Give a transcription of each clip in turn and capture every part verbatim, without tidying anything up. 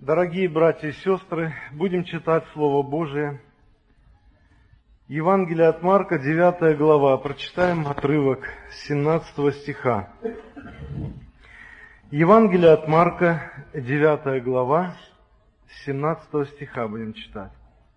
Дорогие братья и сестры, будем читать Слово Божие. Евангелие от Марка, девятая глава. Прочитаем отрывок с семнадцатого стиха. Евангелие от Марка, девятая глава, с семнадцатого стиха будем читать.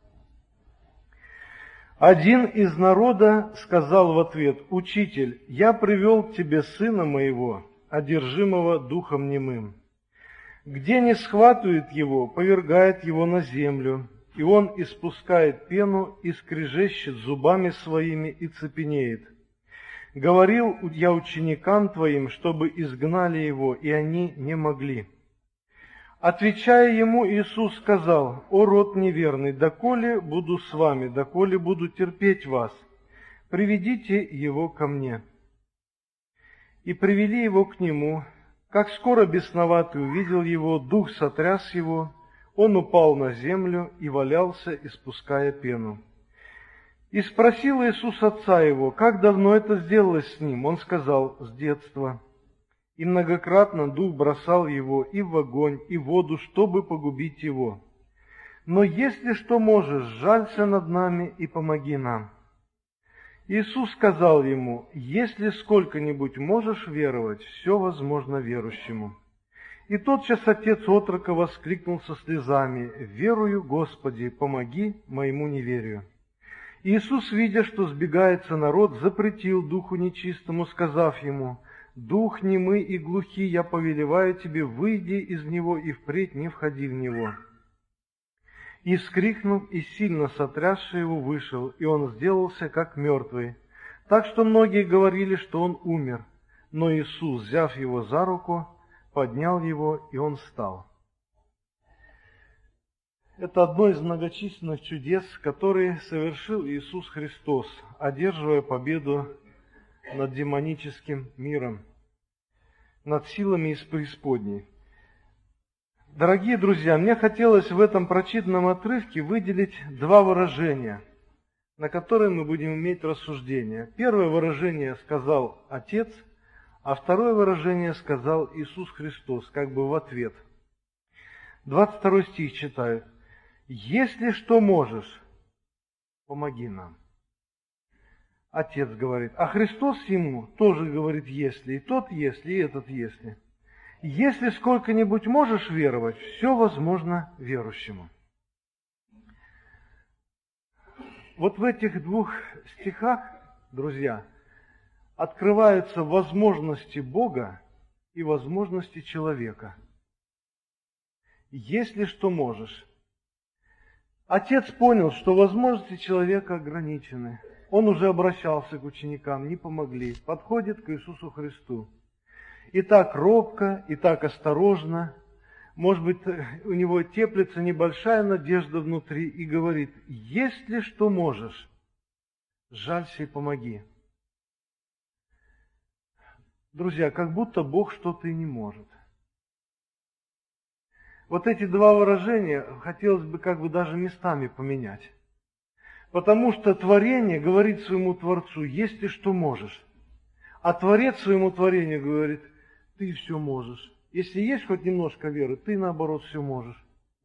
Один из народа сказал в ответ: «Учитель, я привел к тебе сына моего, одержимого духом немым. Где не схватывает его, повергает его на землю, и он испускает пену и скрежещет зубами своими и цепенеет. Говорил я ученикам твоим, чтобы изгнали его, и они не могли». Отвечая ему, Иисус сказал: «О род неверный, доколе буду с вами, доколе буду терпеть вас? Приведите его ко мне». И привели его к нему. Как скоро бесноватый увидел его, дух сотряс его, он упал на землю и валялся, испуская пену. И спросил Иисус отца его: «Как давно это сделалось с ним?» Он сказал: «С детства». И многократно дух бросал его и в огонь, и в воду, чтобы погубить его. «Но если что можешь, сжалься над нами и помоги нам». Иисус сказал ему: «Если сколько-нибудь можешь веровать, все возможно верующему». И тотчас отец отрока воскликнул со слезами: «Верую, Господи, помоги моему неверию». Иисус, видя, что сбегается народ, запретил духу нечистому, сказав ему: «Дух немый и глухий, я повелеваю тебе, выйди из него и впредь не входи в него». И, вскрикнув и сильно сотрясший его, вышел, и он сделался как мертвый, так что многие говорили, что он умер. Но Иисус, взяв его за руку, поднял его, и он встал. Это одно из многочисленных чудес, которые совершил Иисус Христос, одерживая победу над демоническим миром, над силами из преисподней. Дорогие друзья, мне хотелось в этом прочитанном отрывке выделить два выражения, на которые мы будем иметь рассуждение. Первое выражение сказал Отец, а второе выражение сказал Иисус Христос, как бы в ответ. двадцать второй стих читаю. «Если что можешь, помоги нам». Отец говорит, а Христос ему тоже говорит «если», и тот «если», и этот «если». Если сколько-нибудь можешь веровать, все возможно верующему. Вот в этих двух стихах, друзья, открываются возможности Бога и возможности человека. Если что можешь. Отец понял, что возможности человека ограничены. Он уже обращался к ученикам, не помогли. Подходит к Иисусу Христу. И так робко, и так осторожно, может быть, у него теплится небольшая надежда внутри, и говорит: «Если что можешь, сжалься и помоги». Друзья, как будто Бог что-то и не может. Вот эти два выражения хотелось бы как бы даже местами поменять. Потому что творение говорит своему Творцу: «Если что можешь». А Творец своему творению говорит: «Ты все можешь. Если есть хоть немножко веры, ты, наоборот, все можешь».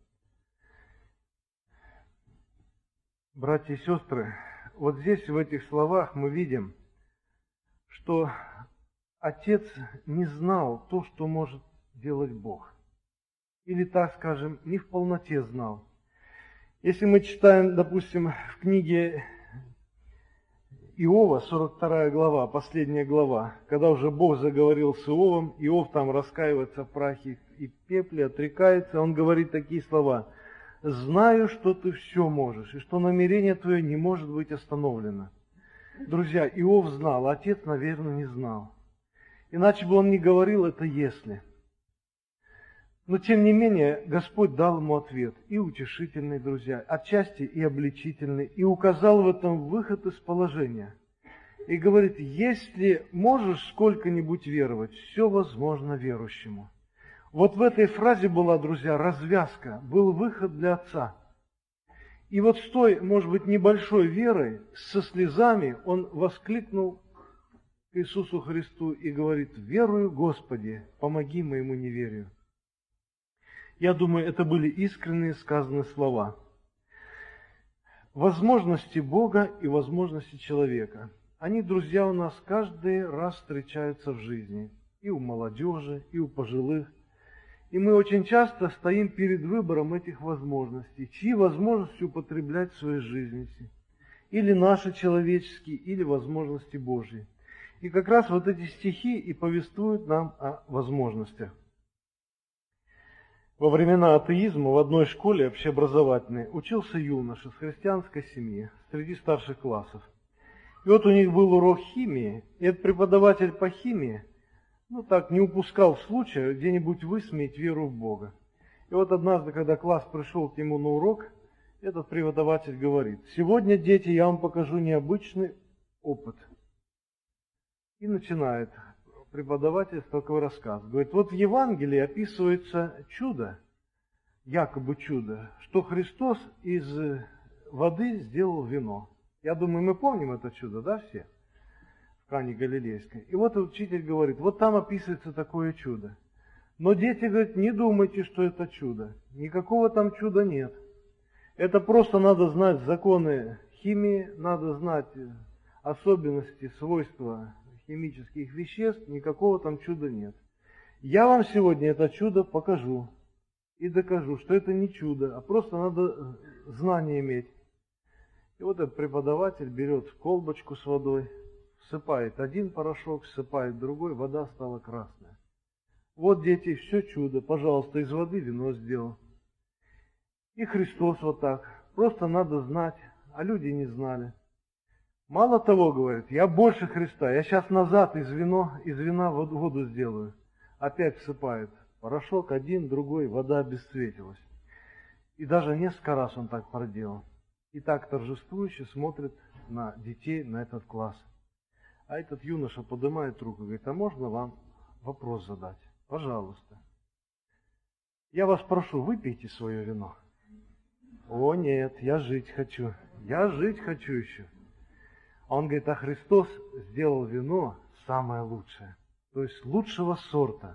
Братья и сестры, вот здесь, в этих словах, мы видим, что Отец не знал то, что может делать Бог. Или, так скажем, не в полноте знал. Если мы читаем, допустим, в книге Иова, сорок вторая глава, последняя глава, когда уже Бог заговорил с Иовом, Иов там раскаивается в прахе и пепле, отрекается, он говорит такие слова: «Знаю, что ты все можешь, и что намерение твое не может быть остановлено». Друзья, Иов знал, а отец, наверное, не знал. Иначе бы он не говорил это «если». Но, тем не менее, Господь дал ему ответ, и утешительный, друзья, отчасти и обличительный, и указал в этом выход из положения. И говорит: если можешь сколько-нибудь веровать, все возможно верующему. Вот в этой фразе была, друзья, развязка, был выход для отца. И вот с той, может быть, небольшой верой, со слезами, он воскликнул к Иисусу Христу и говорит: «Верую, Господи, помоги моему неверию». Я думаю, это были искренние сказанные слова. Возможности Бога и возможности человека. Они, друзья, у нас каждый раз встречаются в жизни. И у молодежи, и у пожилых. И мы очень часто стоим перед выбором этих возможностей. Чьи возможности употреблять в своей жизни? Или наши человеческие, или возможности Божьи. И как раз вот эти стихи и повествуют нам о возможностях. Во времена атеизма в одной школе общеобразовательной учился юноша с христианской семьи, среди старших классов. И вот у них был урок химии, и этот преподаватель по химии, ну так, не упускал случая где-нибудь высмеять веру в Бога. И вот однажды, когда класс пришел к нему на урок, этот преподаватель говорит: «Сегодня, дети, я вам покажу необычный опыт». И начинает преподаватель такой рассказ. Говорит, вот в Евангелии описывается чудо, якобы чудо, что Христос из воды сделал вино. Я думаю, мы помним это чудо, да, все? В Кане Галилейской. И вот учитель говорит, вот там описывается такое чудо. Но дети говорят, не думайте, что это чудо. Никакого там чуда нет. Это просто надо знать законы химии, надо знать особенности, свойства химических веществ, никакого там чуда нет. Я вам сегодня это чудо покажу и докажу, что это не чудо, а просто надо знание иметь. И вот этот преподаватель берет колбочку с водой, всыпает один порошок, всыпает другой, вода стала красная. Вот, дети, все чудо, пожалуйста, из воды вино сделал. И Христос вот так, просто надо знать, а люди не знали. Мало того, говорит, я больше Христа, я сейчас назад из, вино, из вина воду сделаю. Опять всыпает порошок один, другой, вода обесцветилась. И даже несколько раз он так проделал. И так торжествующе смотрит на детей, на этот класс. А этот юноша поднимает руку и говорит, а можно вам вопрос задать? Пожалуйста. Я вас прошу, выпейте свое вино. О нет, я жить хочу. Я жить хочу еще. Он говорит, а Христос сделал вино самое лучшее. То есть лучшего сорта.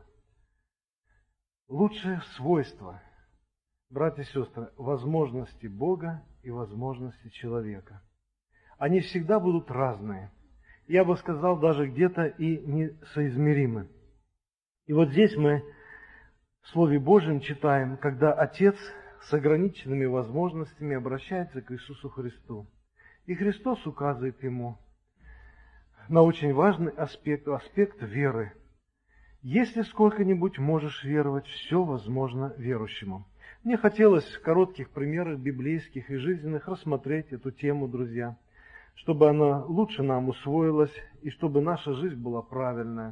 Лучшее свойство. Братья и сестры, возможности Бога и возможности человека. Они всегда будут разные. Я бы сказал, даже где-то и несоизмеримы. И вот здесь мы в Слове Божьем читаем, когда Отец с ограниченными возможностями обращается к Иисусу Христу. И Христос указывает ему на очень важный аспект, аспект веры. Если сколько-нибудь можешь веровать, все возможно верующему. Мне хотелось в коротких примерах библейских и жизненных рассмотреть эту тему, друзья, чтобы она лучше нам усвоилась и чтобы наша жизнь была правильная.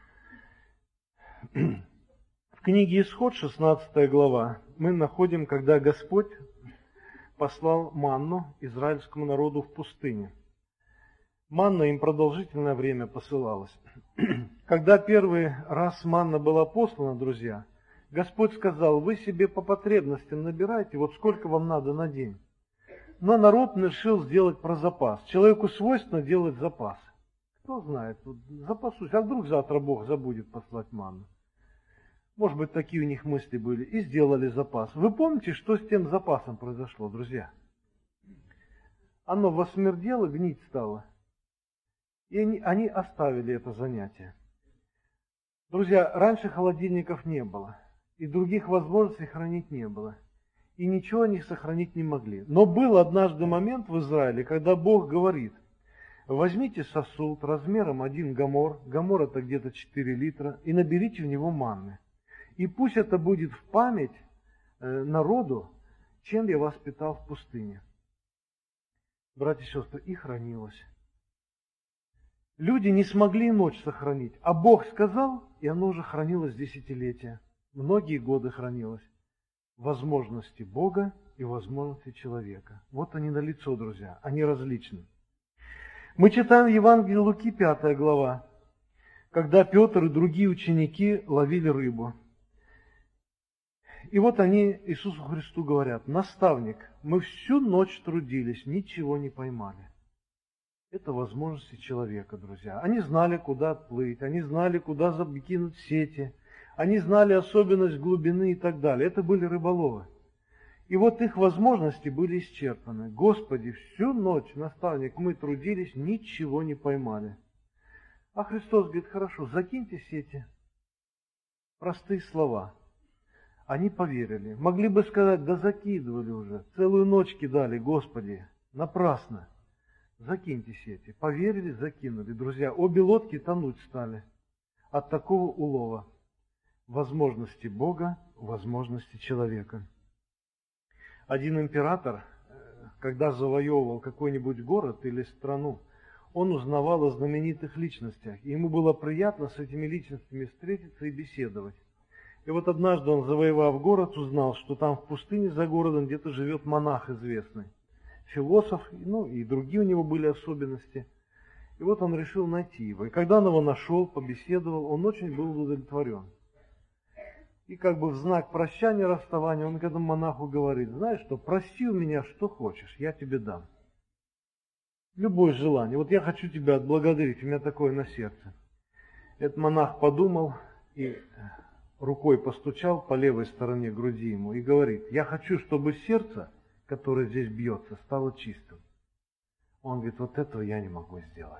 В книге Исход, шестнадцатая глава, мы находим, когда Господь послал манну израильскому народу в пустыне. Манна им продолжительное время посылалась. Когда первый раз манна была послана, друзья, Господь сказал, вы себе по потребностям набирайте, вот сколько вам надо на день. Но народ решил сделать про запас. Человеку свойственно делать запас. Кто знает, вот запасусь, а вдруг завтра Бог забудет послать манну. Может быть, такие у них мысли были. И сделали запас. Вы помните, что с тем запасом произошло, друзья? Оно восмердело, гнить стало. И они, они оставили это занятие. Друзья, раньше холодильников не было. И других возможностей хранить не было. И ничего они сохранить не могли. Но был однажды момент в Израиле, когда Бог говорит, возьмите сосуд размером один гамор, гамор это где-то четыре литра, и наберите в него манны. И пусть это будет в память народу, чем я вас питал в пустыне. Братья и сестры, и хранилось. Люди не смогли ночь сохранить, а Бог сказал, и оно уже хранилось десятилетия. Многие годы хранилось. Возможности Бога и возможности человека. Вот они налицо, друзья, они различны. Мы читаем в Евангелии Луки, пятая глава, когда Петр и другие ученики ловили рыбу. И вот они Иисусу Христу говорят, наставник, мы всю ночь трудились, ничего не поймали. Это возможности человека, друзья. Они знали, куда отплыть, они знали, куда закинуть сети, Они знали особенность глубины и так далее. Это были рыболовы. И вот их возможности были исчерпаны. Господи, всю ночь, наставник, мы трудились, ничего не поймали. А Христос говорит, хорошо, закиньте сети. Простые слова. Они поверили. Могли бы сказать, да закидывали уже. Целую ночь кидали, Господи, напрасно. Закиньте сети. Поверили, закинули. Друзья, обе лодки тонуть стали от такого улова. Возможности Бога, возможности человека. Один император, когда завоевывал какой-нибудь город или страну, он узнавал о знаменитых личностях. И ему было приятно с этими личностями встретиться и беседовать. И вот однажды он, завоевав город, узнал, что там в пустыне за городом где-то живет монах известный. Философ, ну и другие у него были особенности. И вот он решил найти его. И когда он его нашел, побеседовал, он очень был удовлетворен. И как бы в знак прощания, расставания, он к этому монаху говорит, знаешь что, проси у меня что хочешь, я тебе дам. Любое желание. Вот я хочу тебя отблагодарить, у меня такое на сердце. Этот монах подумал и рукой постучал по левой стороне груди ему и говорит, я хочу, чтобы сердце, которое здесь бьется, стало чистым. Он говорит, вот этого я не могу сделать.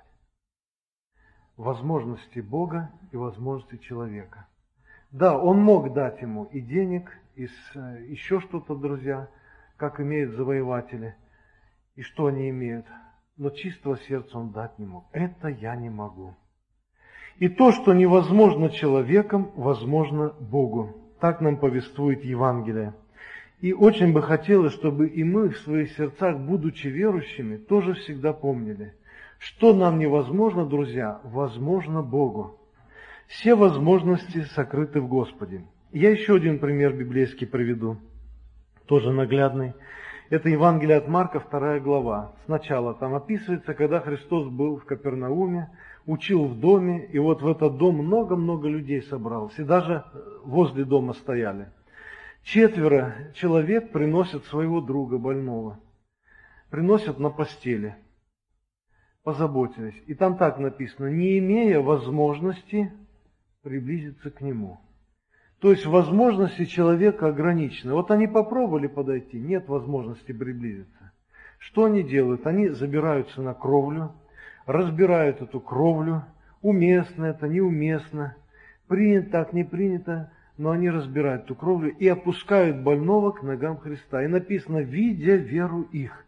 Возможности Бога и возможности человека. Да, он мог дать ему и денег, и еще что-то, друзья, как имеют завоеватели, и что они имеют. Но чистого сердца он дать не мог. Это я не могу. И то, что невозможно человеком, возможно Богу. Так нам повествует Евангелие. И очень бы хотелось, чтобы и мы в своих сердцах, будучи верующими, тоже всегда помнили, что нам невозможно, друзья, возможно Богу. Все возможности сокрыты в Господе. Я еще один пример библейский приведу, тоже наглядный. Это Евангелие от Марка, вторая глава. Сначала там описывается, когда Христос был в Капернауме, учил в доме, и вот в этот дом много-много людей собралось, и даже возле дома стояли. Четверо человек приносят своего друга больного, приносят на постели, позаботились. И там так написано, не имея возможности приблизиться к нему. То есть возможности человека ограничены. Вот они попробовали подойти, нет возможности приблизиться. Что они делают? Они забираются на кровлю, разбирают эту кровлю, уместно это, неуместно, принято так, не принято, но они разбирают эту кровлю и опускают больного к ногам Христа. И написано, видя веру их.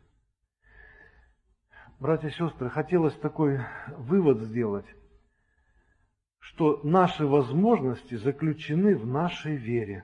Братья и сестры, хотелось такой вывод сделать, что наши возможности заключены в нашей вере.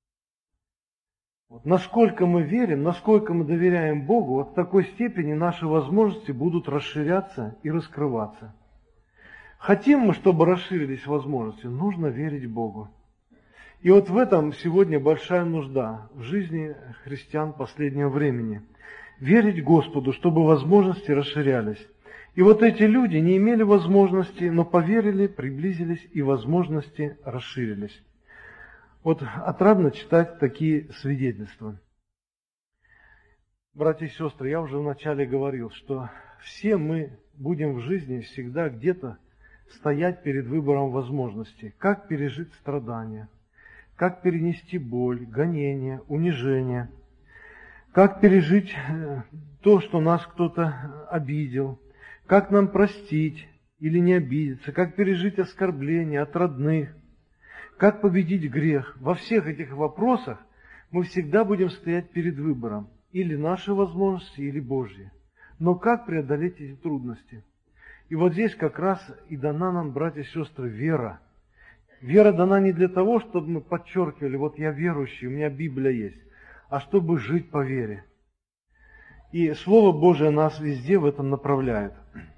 Вот насколько мы верим, насколько мы доверяем Богу, вот в такой степени наши возможности будут расширяться и раскрываться. Хотим мы, чтобы расширились возможности, нужно верить Богу. И вот в этом сегодня большая нужда в жизни христиан последнего времени. Верить Господу, чтобы возможности расширялись. И вот эти люди не имели возможности, но поверили, приблизились, и возможности расширились. Вот отрадно читать такие свидетельства. Братья и сестры, я уже вначале говорил, что все мы будем в жизни всегда где-то стоять перед выбором возможностей. Как пережить страдания, как перенести боль, гонения, унижение, как пережить то, что нас кто-то обидел, как нам простить или не обидеться, как пережить оскорбления от родных, как победить грех. Во всех этих вопросах мы всегда будем стоять перед выбором. Или наши возможности, или Божьи. Но как преодолеть эти трудности? И вот здесь как раз и дана нам, братья и сестры, вера. Вера дана не для того, чтобы мы подчеркивали, вот я верующий, у меня Библия есть, а чтобы жить по вере. И Слово Божие нас везде в этом направляет.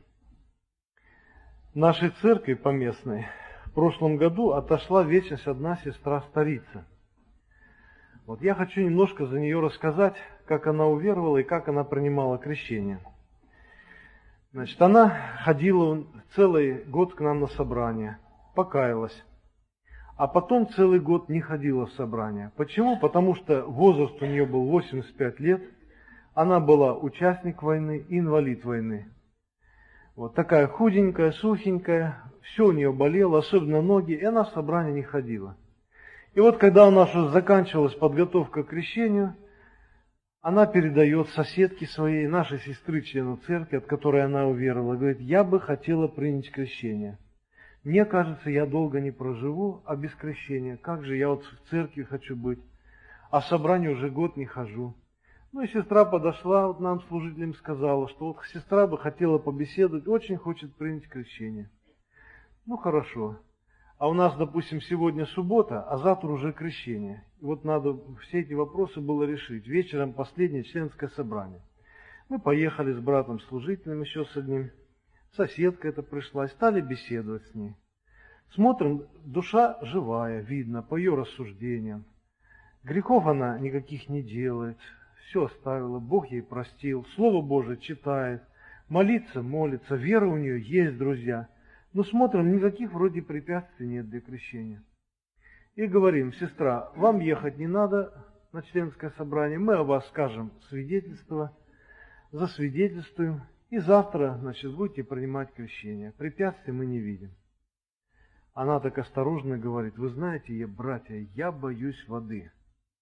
В нашей церкви поместной в прошлом году отошла в вечность одна сестра-старица. Вот я хочу немножко за нее рассказать, как она уверовала и как она принимала крещение. Значит, она ходила целый год к нам на собрание, покаялась, а потом целый год не ходила в собрание. Почему? Потому что возраст у нее был восемьдесят пять лет, она была участник войны, инвалид войны. Вот такая худенькая, сухенькая, все у нее болело, особенно ноги, и она в собрание не ходила. И вот когда у нас уже заканчивалась подготовка к крещению, она передает соседке своей, нашей сестры, члену церкви, от которой она уверовала, говорит: я бы хотела принять крещение. Мне кажется, я долго не проживу, а без крещения. Как же я вот в церкви хочу быть, а в собрание уже год не хожу. Ну и сестра подошла вот нам, служителям, сказала, что вот сестра бы хотела побеседовать, очень хочет принять крещение. Ну хорошо. А у нас, допустим, сегодня суббота, а завтра уже крещение. И вот надо все эти вопросы было решить. Вечером последнее членское собрание. Мы поехали с братом-служителем, еще с одним. Соседка эта пришла, и стали беседовать с ней. Смотрим, душа живая, видно, по ее рассуждениям. Грехов она никаких не делает, все оставила, Бог ей простил, Слово Божие читает, молится, молится, вера у нее есть, друзья. Но смотрим, никаких вроде препятствий нет для крещения. И говорим: сестра, вам ехать не надо на членское собрание, мы о вас скажем свидетельство, засвидетельствуем, и завтра, значит, будете принимать крещение. Препятствий мы не видим. Она так осторожно говорит: вы знаете, я, братья, я боюсь воды.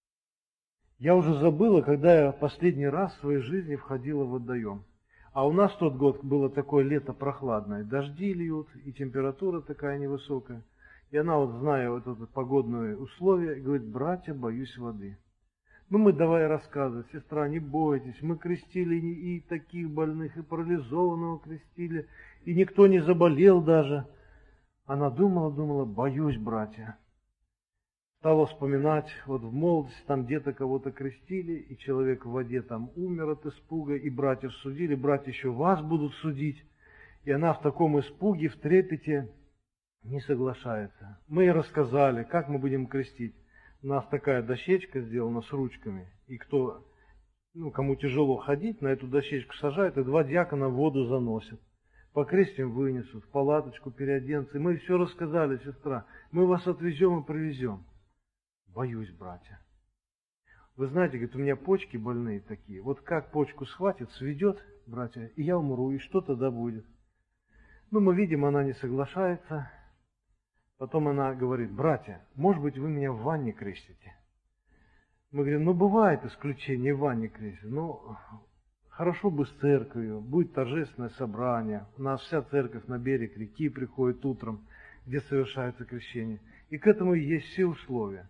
Я уже забыла, когда я последний раз в своей жизни входила в водоем. А у нас тот год было такое лето прохладное, дожди льют, и температура такая невысокая. И она, вот зная вот это погодные условия, говорит: братья, боюсь воды. Ну мы давай рассказывать: сестра, не бойтесь, мы крестили и таких больных, и парализованного крестили, и никто не заболел даже. Она думала, думала: боюсь, братья. Стала вспоминать, вот в молодости там где-то кого-то крестили, и человек в воде там умер от испуга, и братьев судили, братья еще вас будут судить. И она в таком испуге, в трепете не соглашается. Мы ей рассказали, как мы будем крестить. У нас такая дощечка сделана с ручками, и кто, ну, кому тяжело ходить, на эту дощечку сажают, и два диакона в воду заносят. Покрестим, вынесут, в палаточку переоденутся. И мы все рассказали: сестра, мы вас отвезем и привезем. Боюсь, братья. Вы знаете, говорит, у меня почки больные такие. Вот как почку схватит, сведет, братья, и я умру, и что тогда будет? Ну, мы видим, она не соглашается. Потом она говорит: братья, может быть, вы меня в ванне крестите? Мы говорим: ну, бывает исключение, в ванне крестить. Ну, хорошо бы с церковью, будет торжественное собрание. У нас вся церковь на берег реки приходит утром, где совершается крещение. И к этому есть все условия.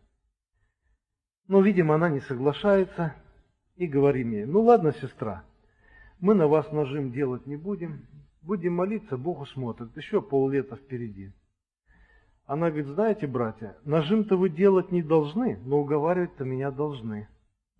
Но, видимо, она не соглашается, и говорим ей: ну ладно, сестра, мы на вас нажим делать не будем, будем молиться, Бог усмотрит, еще поллета впереди. Она говорит: знаете, братья, нажим-то вы делать не должны, но уговаривать-то меня должны.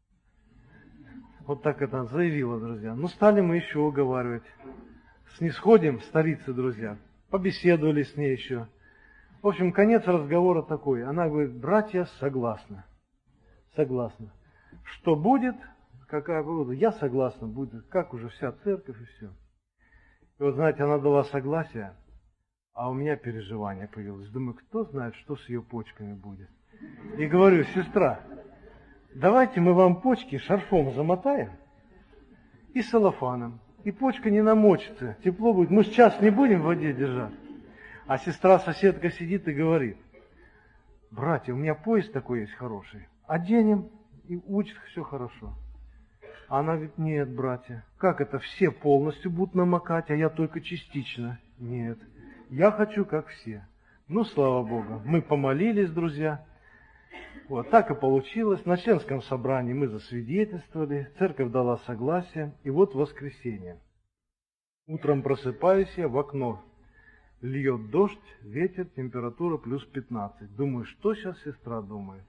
Вот так это заявила, друзья. Ну, стали мы еще уговаривать. Снисходим старицы, друзья, побеседовали с ней еще. В общем, конец разговора такой. Она говорит: братья, согласна. Согласна. Что будет, какая погода, я согласна, будет, как уже вся церковь и все. И вот, знаете, она дала согласие, а у меня переживание появилось. Думаю, кто знает, что с ее почками будет. И говорю: сестра, давайте мы вам почки шарфом замотаем и целлофаном. И почка не намочится, тепло будет. Мы сейчас не будем в воде держать. А сестра-соседка сидит и говорит: братья, у меня пояс такой есть хороший. Оденем, и учит, все хорошо. Она говорит: нет, братья, как это, все полностью будут намокать, а я только частично? Нет, я хочу, как все. Ну, слава Богу, мы помолились, друзья. Вот так и получилось. На членском собрании мы засвидетельствовали, церковь дала согласие, и вот воскресенье. Утром просыпаюсь я, в окно льет дождь, ветер, температура плюс пятнадцать. Думаю, что сейчас сестра думает?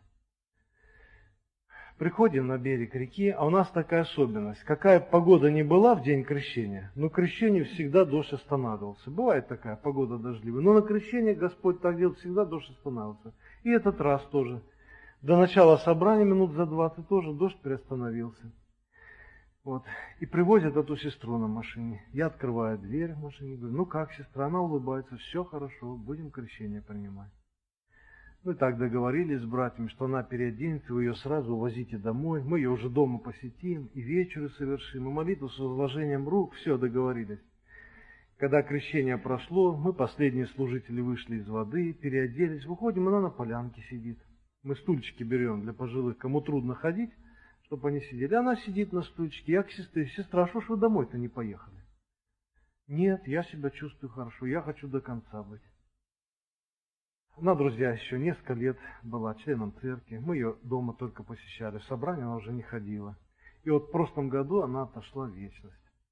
Приходим на берег реки, а у нас такая особенность. Какая погода ни была в день крещения, но к крещению всегда дождь останавливался. Бывает такая погода дождливая, но на крещение Господь так делает, всегда дождь останавливался. И этот раз тоже. До начала собрания минут за двадцать тоже дождь приостановился. Вот. И привозят эту сестру на машине. Я открываю дверь в машине, говорю: ну как, сестра? Она улыбается: все хорошо, будем крещение принимать. Мы так договорились с братьями, что она переоденется, вы ее сразу увозите домой, мы ее уже дома посетим, и вечеры совершим, и молитву с возложением рук, все договорились. Когда крещение прошло, мы, последние служители, вышли из воды, переоделись, выходим, она на полянке сидит. Мы стульчики берем для пожилых, кому трудно ходить, чтобы они сидели. Она сидит на стульчике. Я к сестре: сестра, что ж вы домой-то не поехали? Нет, я себя чувствую хорошо, я хочу до конца быть. Она, друзья, еще несколько лет была членом церкви. Мы ее дома только посещали. В собрание она уже не ходила. И вот в прошлом году она отошла в вечность.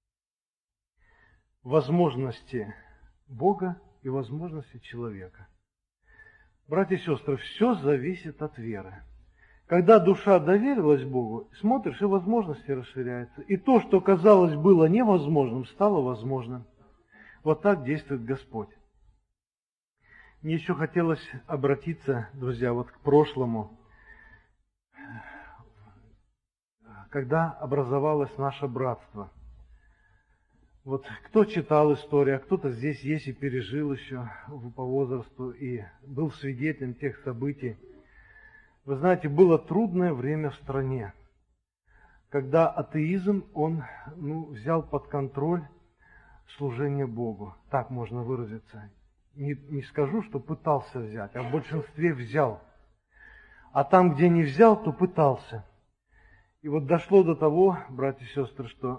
Возможности Бога и возможности человека. Братья и сестры, все зависит от веры. Когда душа доверилась Богу, смотришь, и возможности расширяются. И то, что казалось было невозможным, стало возможным. Вот так действует Господь. Мне еще хотелось обратиться, друзья, вот к прошлому, когда образовалось наше братство. Вот кто читал историю, а кто-то здесь есть и пережил еще по возрасту, и был свидетелем тех событий. Вы знаете, было трудное время в стране, когда атеизм, он ну, взял под контроль служение Богу. Так можно выразиться. Не, не скажу, что пытался взять, а в большинстве взял. А там, где не взял, то пытался. И вот дошло до того, братья и сестры, что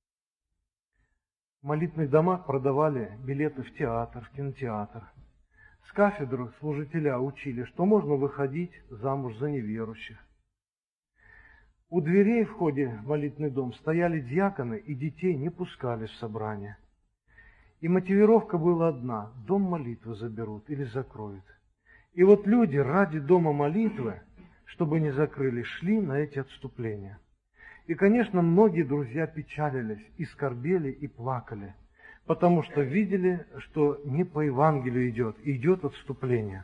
в молитвенных домах продавали билеты в театр, в кинотеатр. С кафедры служителя учили, что можно выходить замуж за неверующих. У дверей в входе в молитвенный дом стояли диаконы, и детей не пускали в собрание. И мотивировка была одна: дом молитвы заберут или закроют. И вот люди ради дома молитвы, чтобы не закрыли, шли на эти отступления. И, конечно, многие друзья печалились, и скорбели, и плакали, потому что видели, что не по Евангелию идет, идет отступление.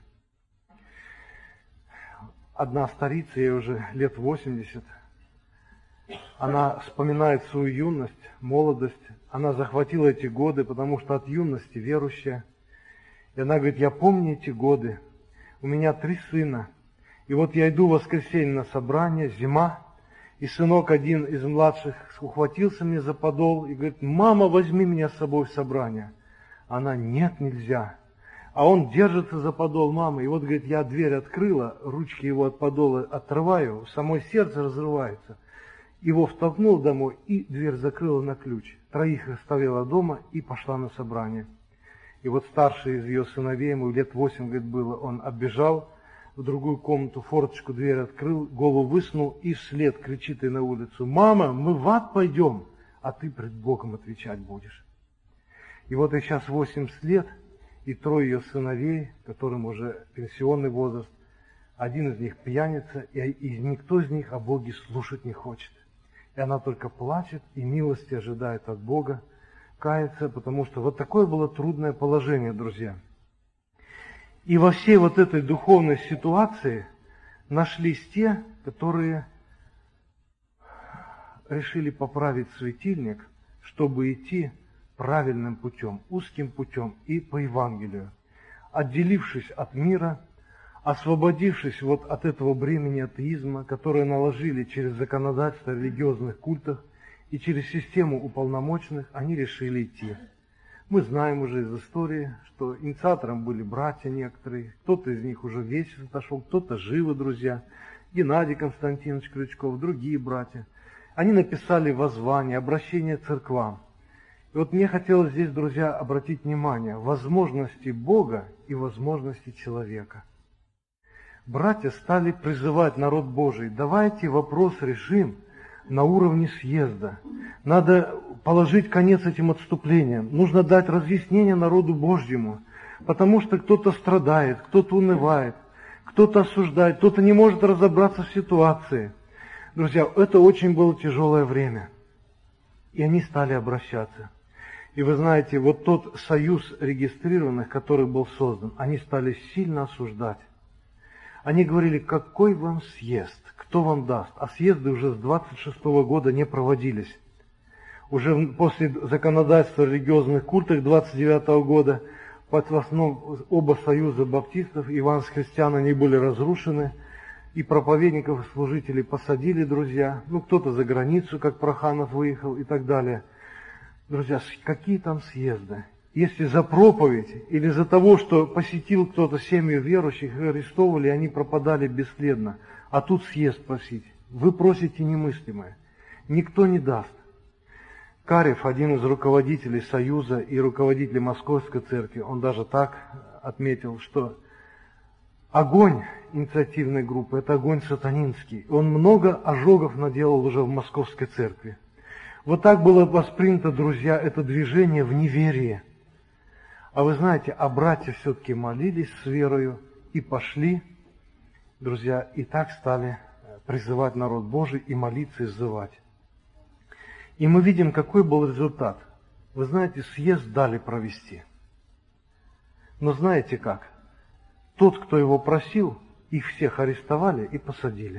Одна старица, ей уже лет восемьдесят, она вспоминает свою юность, молодость. Она захватила эти годы, потому что от юности верующая. И она говорит: я помню эти годы, у меня три сына. И вот я иду в воскресенье на собрание, зима, и сынок один из младших ухватился мне за подол и говорит: мама, возьми меня с собой в собрание. Она: нет, нельзя. А он держится за подол мамы. И вот, говорит, я дверь открыла, ручки его от подола отрываю, самое сердце разрывается. Его втолкнул домой, и дверь закрыла на ключ. Троих оставила дома и пошла на собрание. И вот старший из ее сыновей, ему лет восемь, говорит, было, он оббежал в другую комнату, форточку, дверь открыл, голову высунул и вслед кричит ей на улицу: мама, мы в ад пойдем, а ты пред Богом отвечать будешь. И вот ей сейчас восемьдесят лет, и трое ее сыновей, которым уже пенсионный возраст, один из них пьяница, и, и никто из них о Боге слушать не хочет. И она только плачет и милости ожидает от Бога, кается, потому что вот такое было трудное положение, друзья. И во всей вот этой духовной ситуации нашлись те, которые решили поправить светильник, чтобы идти правильным путем, узким путем и по Евангелию, отделившись от мира, освободившись вот от этого бремени атеизма, которое наложили через законодательство религиозных культов и через систему уполномоченных, они решили идти. Мы знаем уже из истории, что инициатором были братья некоторые, кто-то из них уже весь отошел, кто-то живы, друзья, Геннадий Константинович Крючков, другие братья. Они написали воззвание, обращение к церквам. И вот мне хотелось здесь, друзья, обратить внимание: возможности Бога и возможности человека. Братья стали призывать народ Божий: давайте вопрос решим на уровне съезда. Надо положить конец этим отступлениям. Нужно дать разъяснение народу Божьему, потому что кто-то страдает, кто-то унывает, кто-то осуждает, кто-то не может разобраться в ситуации. Друзья, это очень было тяжелое время. И они стали обращаться. И вы знаете, вот тот союз регистрированных, который был создан, они стали сильно осуждать. Они говорили: какой вам съезд, кто вам даст? А съезды уже с двадцать шестого года не проводились. Уже после законодательства о религиозных культах двадцать девятого года в основном оба союза баптистов и евангельских христиан, они были разрушены, и проповедников и служителей посадили, друзья. Ну, кто-то за границу, как Проханов, выехал и так далее. Друзья, какие там съезды? если за проповедь или за того, что посетил кто-то семью верующих, их арестовывали, они пропадали бесследно. А тут съезд просить. Вы просите немыслимое. Никто не даст. Карев, один из руководителей Союза и руководителей Московской церкви, он даже так отметил, что огонь инициативной группы – это огонь сатанинский. Он много ожогов наделал уже в Московской церкви. Вот так было воспринято, друзья, это движение в неверии. А вы знаете, а братья все-таки молились с верою и пошли, друзья, и так стали призывать народ Божий и молиться и взывать. И мы видим, какой был результат. Вы знаете, съезд дали провести. Но знаете как? Тот, кто его просил, их всех арестовали и посадили.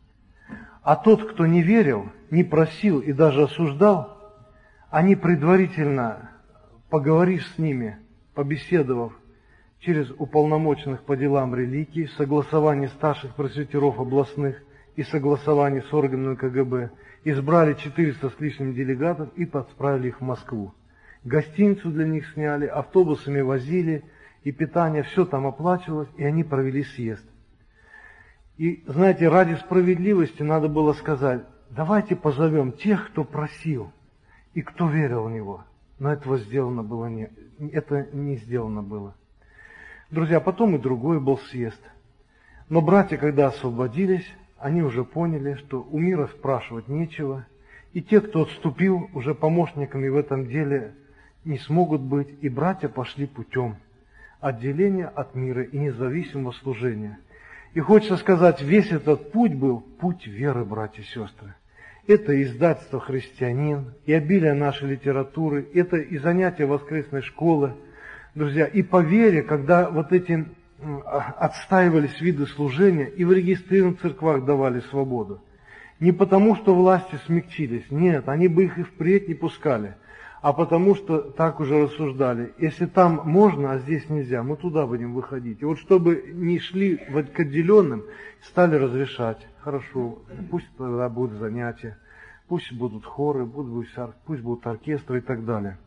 А тот, кто не верил, не просил и даже осуждал, они предварительно, поговорив с ними, побеседовав через уполномоченных по делам религии, в согласовании старших пресвитеров областных и согласовании с органами ка гэ бэ, избрали четыреста с лишним делегатов и отправили их в Москву. Гостиницу для них сняли, автобусами возили, и питание, все там оплачивалось, и они провели съезд. И, знаете, ради справедливости надо было сказать, давайте позовем тех, кто просил и кто верил в него. Но этого сделано было не, это не сделано было. Друзья, потом и другой был съезд. Но братья, когда освободились, они уже поняли, что у мира спрашивать нечего, и те, кто отступил, уже помощниками в этом деле не смогут быть, и братья пошли путем отделения от мира и независимого служения. И хочется сказать, весь этот путь был путь веры, братья и сестры. Это издательство «Христианин», и обилие нашей литературы, это и занятия воскресной школы, друзья, и по вере, когда вот эти отстаивались виды служения, и в регистрированных церквах давали свободу. Не потому, что власти смягчились, нет, они бы их и впредь не пускали, а потому, что так уже рассуждали. Если там можно, а здесь нельзя, мы туда будем выходить. И вот чтобы не шли к отделенным, стали разрешать. Хорошо, пусть тогда будут занятия, пусть будут хоры, пусть будут оркестры и так далее.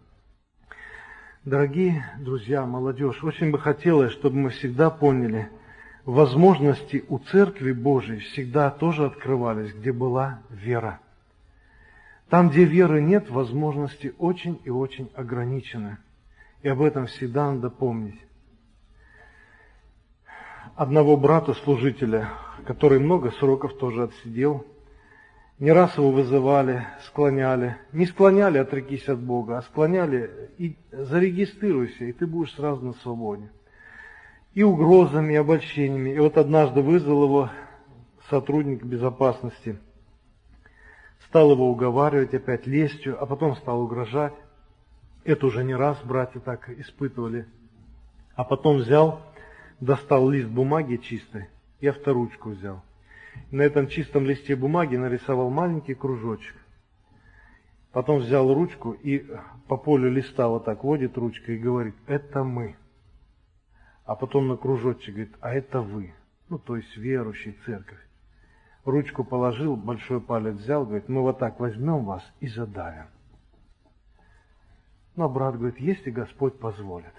Дорогие друзья, молодежь, очень бы хотелось, чтобы мы всегда поняли, возможности у Церкви Божией всегда тоже открывались, где была вера. Там, где веры нет, возможности очень и очень ограничены. И об этом всегда надо помнить. Одного брата-служителя, который много сроков тоже отсидел, не раз его вызывали, склоняли. Не склоняли, отрекись от Бога, а склоняли, и зарегистрируйся, и ты будешь сразу на свободе. И угрозами, и обольщениями. И вот однажды вызвал его сотрудник безопасности, стал его уговаривать опять лестью, а потом стал угрожать. Это уже не раз братья так испытывали. А потом взял, достал лист бумаги чистой и авторучку взял. На этом чистом листе бумаги нарисовал маленький кружочек. Потом взял ручку и по полю листа вот так водит ручкой и говорит: это мы. А потом на кружочек говорит: а это вы. Ну, то есть верующий, церковь. Ручку положил, большой палец взял, говорит: мы вот так возьмем вас и задавим. Ну, а брат говорит: если Господь позволит.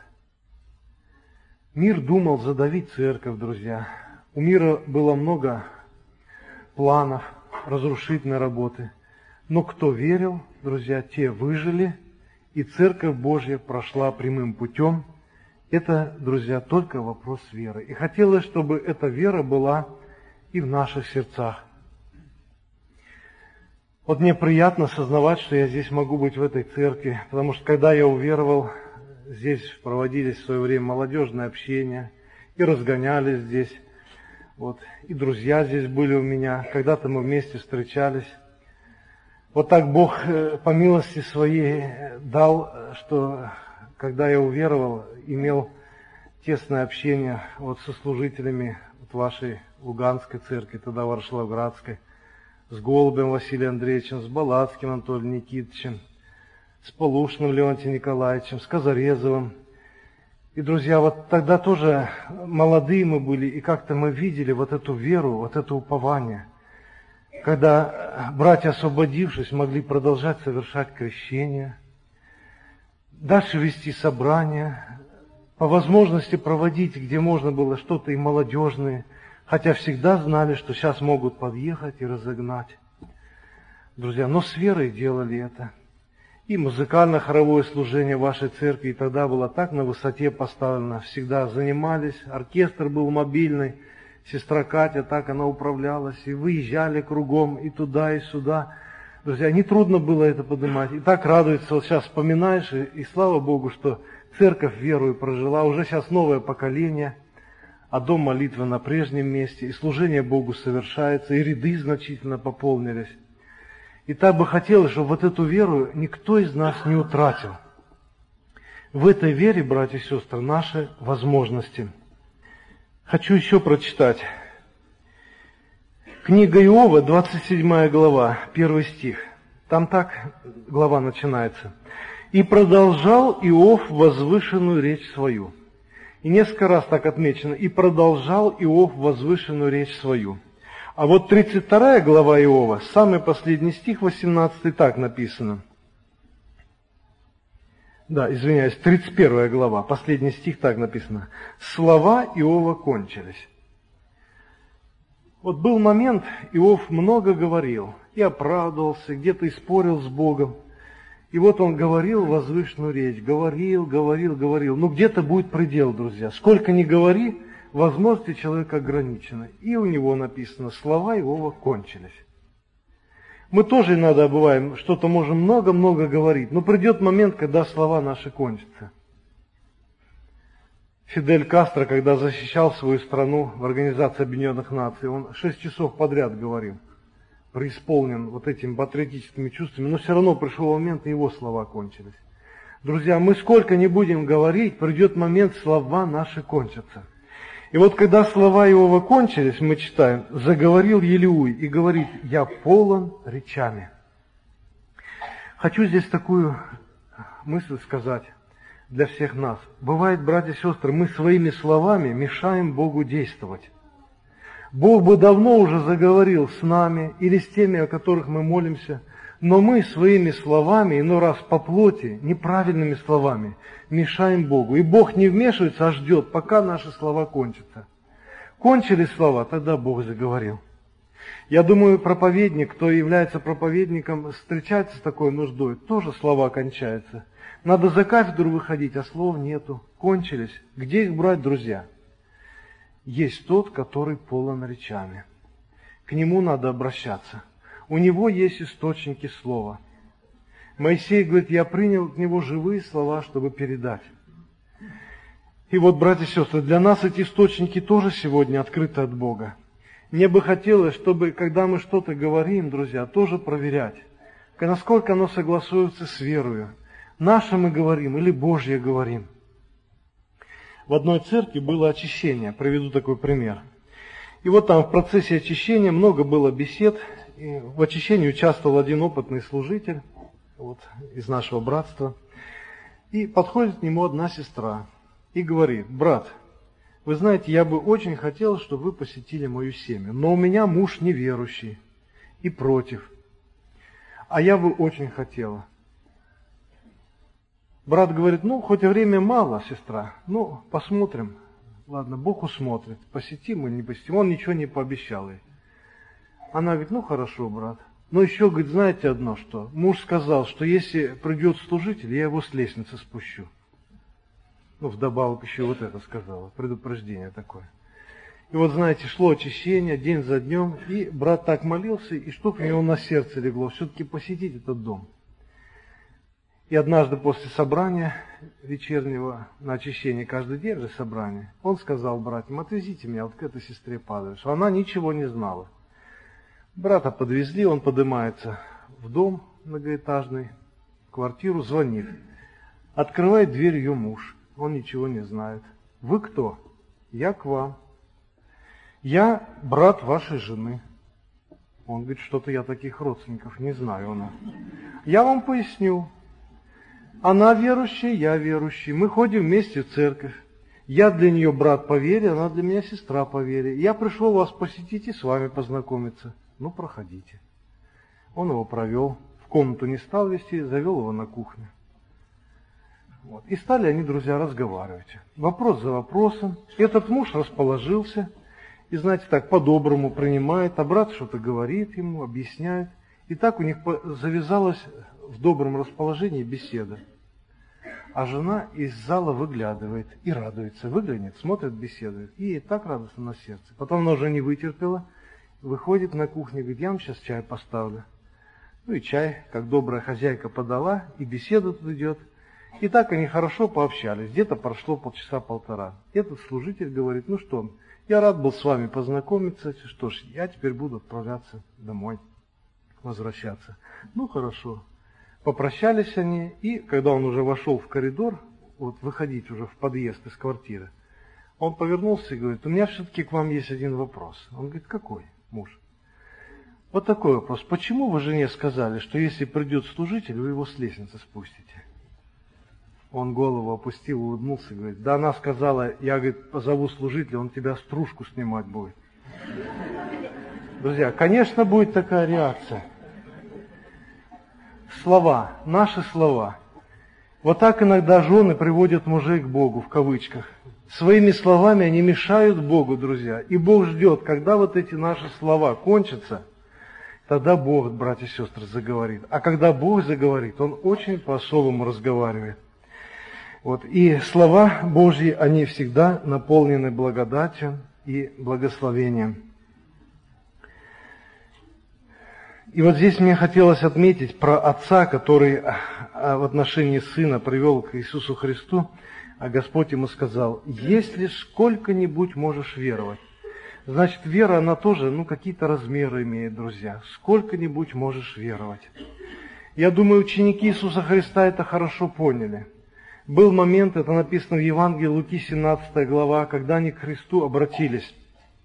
Мир думал задавить церковь, друзья. У мира было много планов, разрушительной работы. Но кто верил, друзья, те выжили, и Церковь Божья прошла прямым путем. Это, друзья, только вопрос веры. И хотелось, чтобы эта вера была и в наших сердцах. Вот мне приятно сознавать, что я здесь могу быть в этой церкви, потому что когда я уверовал, здесь проводились в свое время молодежное общение, и разгонялись здесь. Вот, и друзья здесь были у меня, когда-то мы вместе встречались. Вот так Бог по милости своей дал, что когда я уверовал, имел тесное общение вот со служителями вот вашей Луганской церкви, тогда Варшлавградской, с Голубем Василием Андреевичем, с Балацким Анатолием Никитичем, с Полушным Леонтием Николаевичем, с Казарезовым. И, друзья, вот тогда тоже молодые мы были, и как-то мы видели вот эту веру, вот это упование, когда братья, освободившись, могли продолжать совершать крещение. дальше вести собрания, по возможности проводить, где можно было что-то и молодежное, хотя всегда знали, что сейчас могут подъехать и разогнать. Друзья, но с верой делали это. И музыкально-хоровое служение вашей церкви тогда было так на высоте поставлено. Всегда занимались, оркестр был мобильный, сестра Катя, так она управлялась, и выезжали кругом, и туда, и сюда. Друзья, не трудно было это поднимать. И так радуется, вот сейчас вспоминаешь, и, и слава Богу, что церковь верою прожила, уже сейчас новое поколение, а дом молитвы на прежнем месте, и служение Богу совершается, и ряды значительно пополнились. И так бы хотелось, чтобы вот эту веру никто из нас не утратил. В этой вере, братья и сестры, наши возможности. Хочу еще прочитать. Книга Иова, двадцать седьмая глава, первый стих. Там так глава начинается. «И продолжал Иов возвышенную речь свою». И несколько раз так отмечено. «И продолжал Иов возвышенную речь свою». А вот тридцать вторая глава Иова, самый последний стих, восемнадцатый, так написано. Да, извиняюсь, тридцать первая глава, последний стих, так написано. «Слова Иова кончились». Вот был момент, Иов много говорил, и оправдывался, где-то и спорил с Богом. И вот он говорил возвышенную речь, говорил, говорил, говорил. Но где-то будет предел, друзья. Сколько ни говори, возможности человека ограничены. И у него написано, слова Иова кончились. Мы тоже иногда бываем, что-то можем много-много говорить, но придет момент, когда слова наши кончатся. Фидель Кастро, когда защищал свою страну в Организации Объединенных Наций, он шесть часов подряд говорил, преисполнен вот этими патриотическими чувствами, но все равно пришел момент, и его слова кончились. Друзья, мы сколько ни будем говорить, придет момент, слова наши кончатся. И вот когда слова Иова кончились, мы читаем, заговорил Елеуй и говорит, я полон речами. Хочу здесь такую мысль сказать для всех нас. Бывает, братья и сестры, мы своими словами мешаем Богу действовать. Бог бы давно уже заговорил с нами или с теми, о которых мы молимся, но мы своими словами, иной раз по плоти, неправильными словами, мешаем Богу. И Бог не вмешивается, а ждет, пока наши слова кончатся. Кончились слова, тогда Бог заговорил. Я думаю, проповедник, кто является проповедником, встречается с такой нуждой, тоже слова кончаются. Надо за кафедру выходить, а слов нету. Кончились. Где их брать, друзья? Есть тот, который полон речами. К нему надо обращаться. У него есть источники слова. Моисей говорит, я принял от него живые слова, чтобы передать. И вот, братья и сестры, для нас эти источники тоже сегодня открыты от Бога. Мне бы хотелось, чтобы, когда мы что-то говорим, друзья, тоже проверять, насколько оно согласуется с верою. Наше мы говорим или Божье говорим. В одной церкви было очищение, приведу такой пример. И вот там в процессе очищения много было бесед. И в очищении участвовал один опытный служитель вот, из нашего братства. И подходит к нему одна сестра и говорит, брат, вы знаете, я бы очень хотел, чтобы вы посетили мою семью, но у меня муж неверующий и против. А я бы очень хотела. Брат говорит, ну, хоть и время мало, сестра, ну, посмотрим. Ладно, Бог усмотрит, посетим или не посетим. Он ничего не пообещал ей. Она говорит, ну, хорошо, брат. Но еще, говорит, знаете одно, что? Муж сказал, что если придет служитель, я его с лестницы спущу. Ну, вдобавок еще вот это сказала, предупреждение такое. И вот, знаете, шло очищение день за днем, и брат так молился, и что-то у него на сердце легло, все-таки посетить этот дом. И однажды после собрания вечернего, на очищение каждый день же собрание, он сказал братьям, отвезите меня вот к этой сестре Падаевич. Она ничего не знала. Брата подвезли, он поднимается в дом многоэтажный, в квартиру, звонит. Открывает дверь ее муж, он ничего не знает. Вы кто? Я к вам. Я брат вашей жены. Он говорит, что-то я таких родственников не знаю. Она. Я вам поясню. Она верующая, я верующий. Мы ходим вместе в церковь. Я для нее брат по вере, она для меня сестра по вере. Я пришел вас посетить и с вами познакомиться. Ну, проходите. Он его провел. В комнату не стал вести, завел его на кухню. Вот. И стали они, друзья, разговаривать. Вопрос за вопросом. Этот муж расположился и, знаете, так по-доброму принимает, а брат что-то говорит ему, объясняет. И так у них завязалась в добром расположении беседа. А жена из зала выглядывает и радуется. Выглянет, смотрит, беседует. И ей так радостно на сердце. Потом она уже не вытерпела, выходит на кухню и говорит: я вам сейчас чай поставлю. Ну и чай, как добрая хозяйка, подала, и беседа тут идет. И так они хорошо пообщались. Где-то прошло полчаса-полтора. Этот служитель говорит: ну что, я рад был с вами познакомиться. Что ж, я теперь буду отправляться домой, возвращаться. Ну хорошо. Попрощались они, и когда он уже вошел в коридор, вот выходить уже в подъезд из квартиры, он повернулся и говорит: у меня все-таки к вам есть один вопрос. Он говорит: какой, муж? Вот такой вопрос. Почему вы жене сказали, что если придет служитель, вы его с лестницы спустите? Он голову опустил, улыбнулся и говорит: да она сказала, я, говорит, позову служителя, он тебя стружку снимать будет. Друзья, конечно, будет такая реакция. Слова, наши слова. Вот так иногда жены приводят мужей к Богу, в кавычках. Своими словами они мешают Богу, друзья. И Бог ждет, когда вот эти наши слова кончатся, тогда Бог, братья и сестры, заговорит. А когда Бог заговорит, Он очень по-особому разговаривает. Вот. И слова Божьи, они всегда наполнены благодатью и благословением. И вот здесь мне хотелось отметить про отца, который в отношении сына привел к Иисусу Христу, а Господь ему сказал: если сколько-нибудь можешь веровать. Значит, вера, она тоже, ну, какие-то размеры имеет, друзья. Сколько-нибудь можешь веровать. Я думаю, ученики Иисуса Христа это хорошо поняли. Был момент, это написано в Евангелии Луки, семнадцатая глава, когда они к Христу обратились.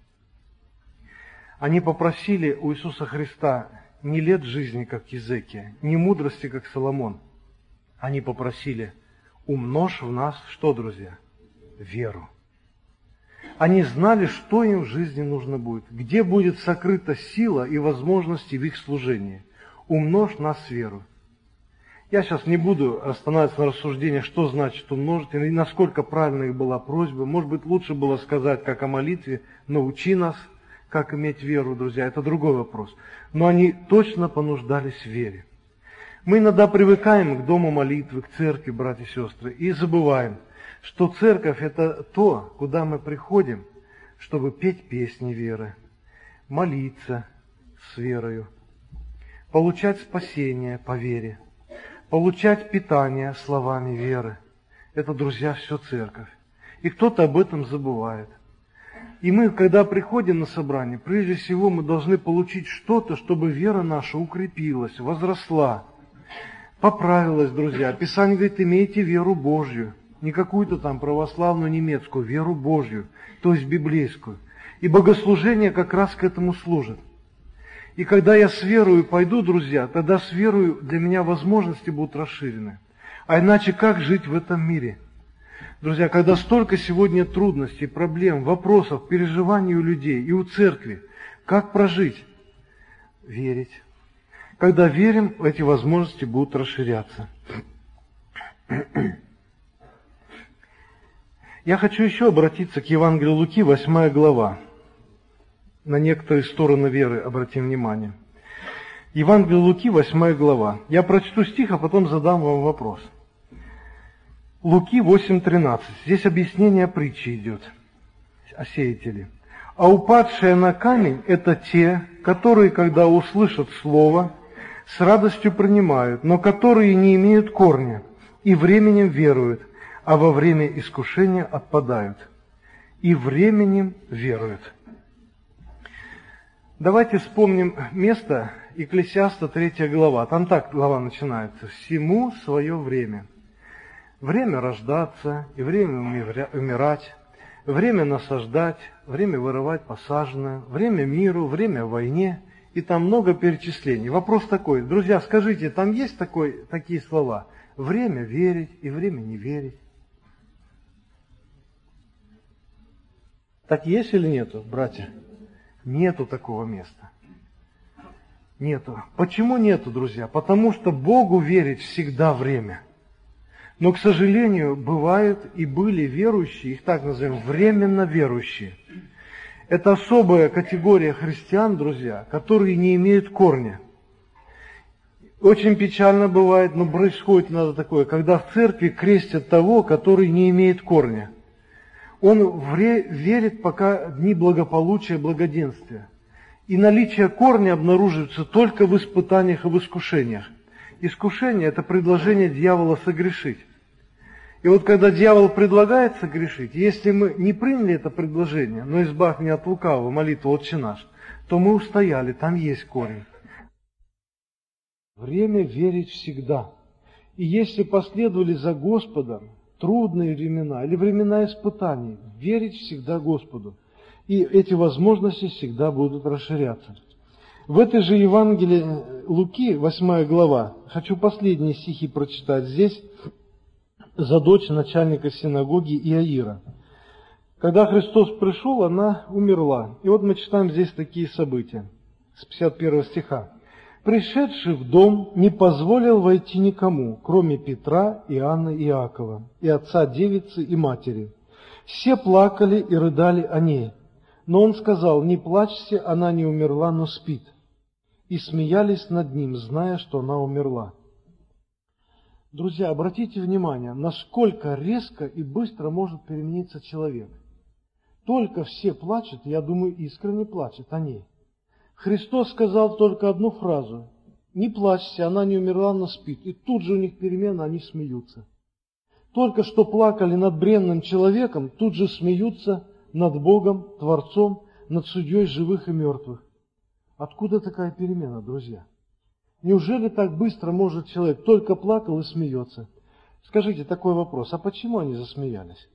Они попросили у Иисуса Христа не лет жизни, как Езекия, не мудрости, как Соломон. Они попросили: умножь в нас, что, друзья? Веру. Они знали, что им в жизни нужно будет, где будет сокрыта сила и возможности в их служении. Умножь в нас веру. Я сейчас не буду останавливаться на рассуждениях, что значит умножить, и насколько правильна их была просьба. Может быть, лучше было сказать, как о молитве: научи нас, как иметь веру, друзья. Это другой вопрос. Но они точно понуждались в вере. Мы иногда привыкаем к дому молитвы, к церкви, братья и сестры, и забываем, что церковь – это то, куда мы приходим, чтобы петь песни веры, молиться с верою, получать спасение по вере, получать питание словами веры. Это, друзья, все церковь. И кто-то об этом забывает. И мы, когда приходим на собрание, прежде всего мы должны получить что-то, чтобы вера наша укрепилась, возросла, поправилась, друзья. Писание говорит: имейте веру Божью. Не какую-то там православную немецкую, веру Божью, то есть библейскую. И богослужение как раз к этому служит. И когда я с верою пойду, друзья, тогда с верою для меня возможности будут расширены. А иначе как жить в этом мире? Друзья, когда столько сегодня трудностей, проблем, вопросов, переживаний у людей и у церкви, как прожить? Верить. Когда верим, эти возможности будут расширяться. Я хочу еще обратиться к Евангелию Луки, восьмая глава. На некоторые стороны веры обратим внимание. Евангелие Луки, восьмая глава. Я прочту стих, а потом задам вам вопрос. Луки восемь тринадцать. Здесь объяснение притчи идет о сеятеле. А упадшие на камень – это те, которые, когда услышат слово, с радостью принимают, но которые не имеют корня и временем веруют, а во время искушения отпадают. И временем веруют. Давайте вспомним место Екклесиаста, третья глава. Там так глава начинается. «Всему свое время». Время рождаться и время умирать, время насаждать, время вырывать посаженное, время миру, время войне, и там много перечислений. Вопрос такой: друзья, скажите, там есть такой, такие слова? Время верить и время не верить. Так есть или нету, братья? Нету такого места. Нету. Почему нету, друзья? Потому что Богу верить всегда время. Но, к сожалению, бывают и были верующие, их так назовем, временно верующие. Это особая категория христиан, друзья, которые не имеют корня. Очень печально бывает, но происходит иногда такое, когда в церкви крестят того, который не имеет корня. Он верит, пока дни благополучия, благоденствия. И наличие корня обнаруживается только в испытаниях и в искушениях. Искушение – это предложение дьявола согрешить. И вот когда дьявол предлагает согрешить, если мы не приняли это предложение, но избавь меня от лукавого, молитву «Отче наш», то мы устояли, там есть корень. Время верить всегда. И если последовали за Господом трудные времена или времена испытаний, верить всегда Господу. И эти возможности всегда будут расширяться. В этой же Евангелии Луки, восьмая глава, хочу последние стихи прочитать здесь, за дочь начальника синагоги Иаира. Когда Христос пришел, она умерла. И вот мы читаем здесь такие события, с пятьдесят первого стиха. «Пришедший в дом не позволил войти никому, кроме Петра, Иоанна и Иакова, и отца девицы и матери. Все плакали и рыдали о ней. Но он сказал: не плачьте, она не умерла, но спит. И смеялись над ним, зная, что она умерла». Друзья, обратите внимание, насколько резко и быстро может перемениться человек. Только все плачут, я думаю, искренне плачут о ней. Христос сказал только одну фразу: не плачьте, она не умерла, но спит. И тут же у них перемена, они смеются. Только что плакали над бренным человеком, тут же смеются над Богом, Творцом, над судьей живых и мертвых. Откуда такая перемена, друзья? Неужели так быстро может человек только плакал и смеется? Скажите такой вопрос: а почему они засмеялись?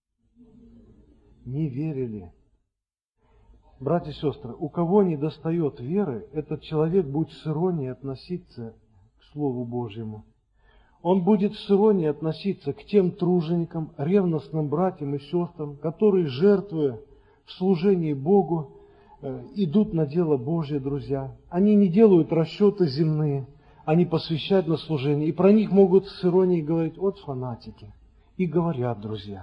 Не верили. Братья и сестры, у кого не достает веры, этот человек будет с иронией относиться к Слову Божьему. Он будет с иронией относиться к тем труженикам, ревностным братьям и сестрам, которые, жертвуя в служении Богу, идут на дело Божье, друзья. Они не делают расчеты земные, они посвящают на служение. И про них могут с иронией говорить: вот фанатики. И говорят, друзья.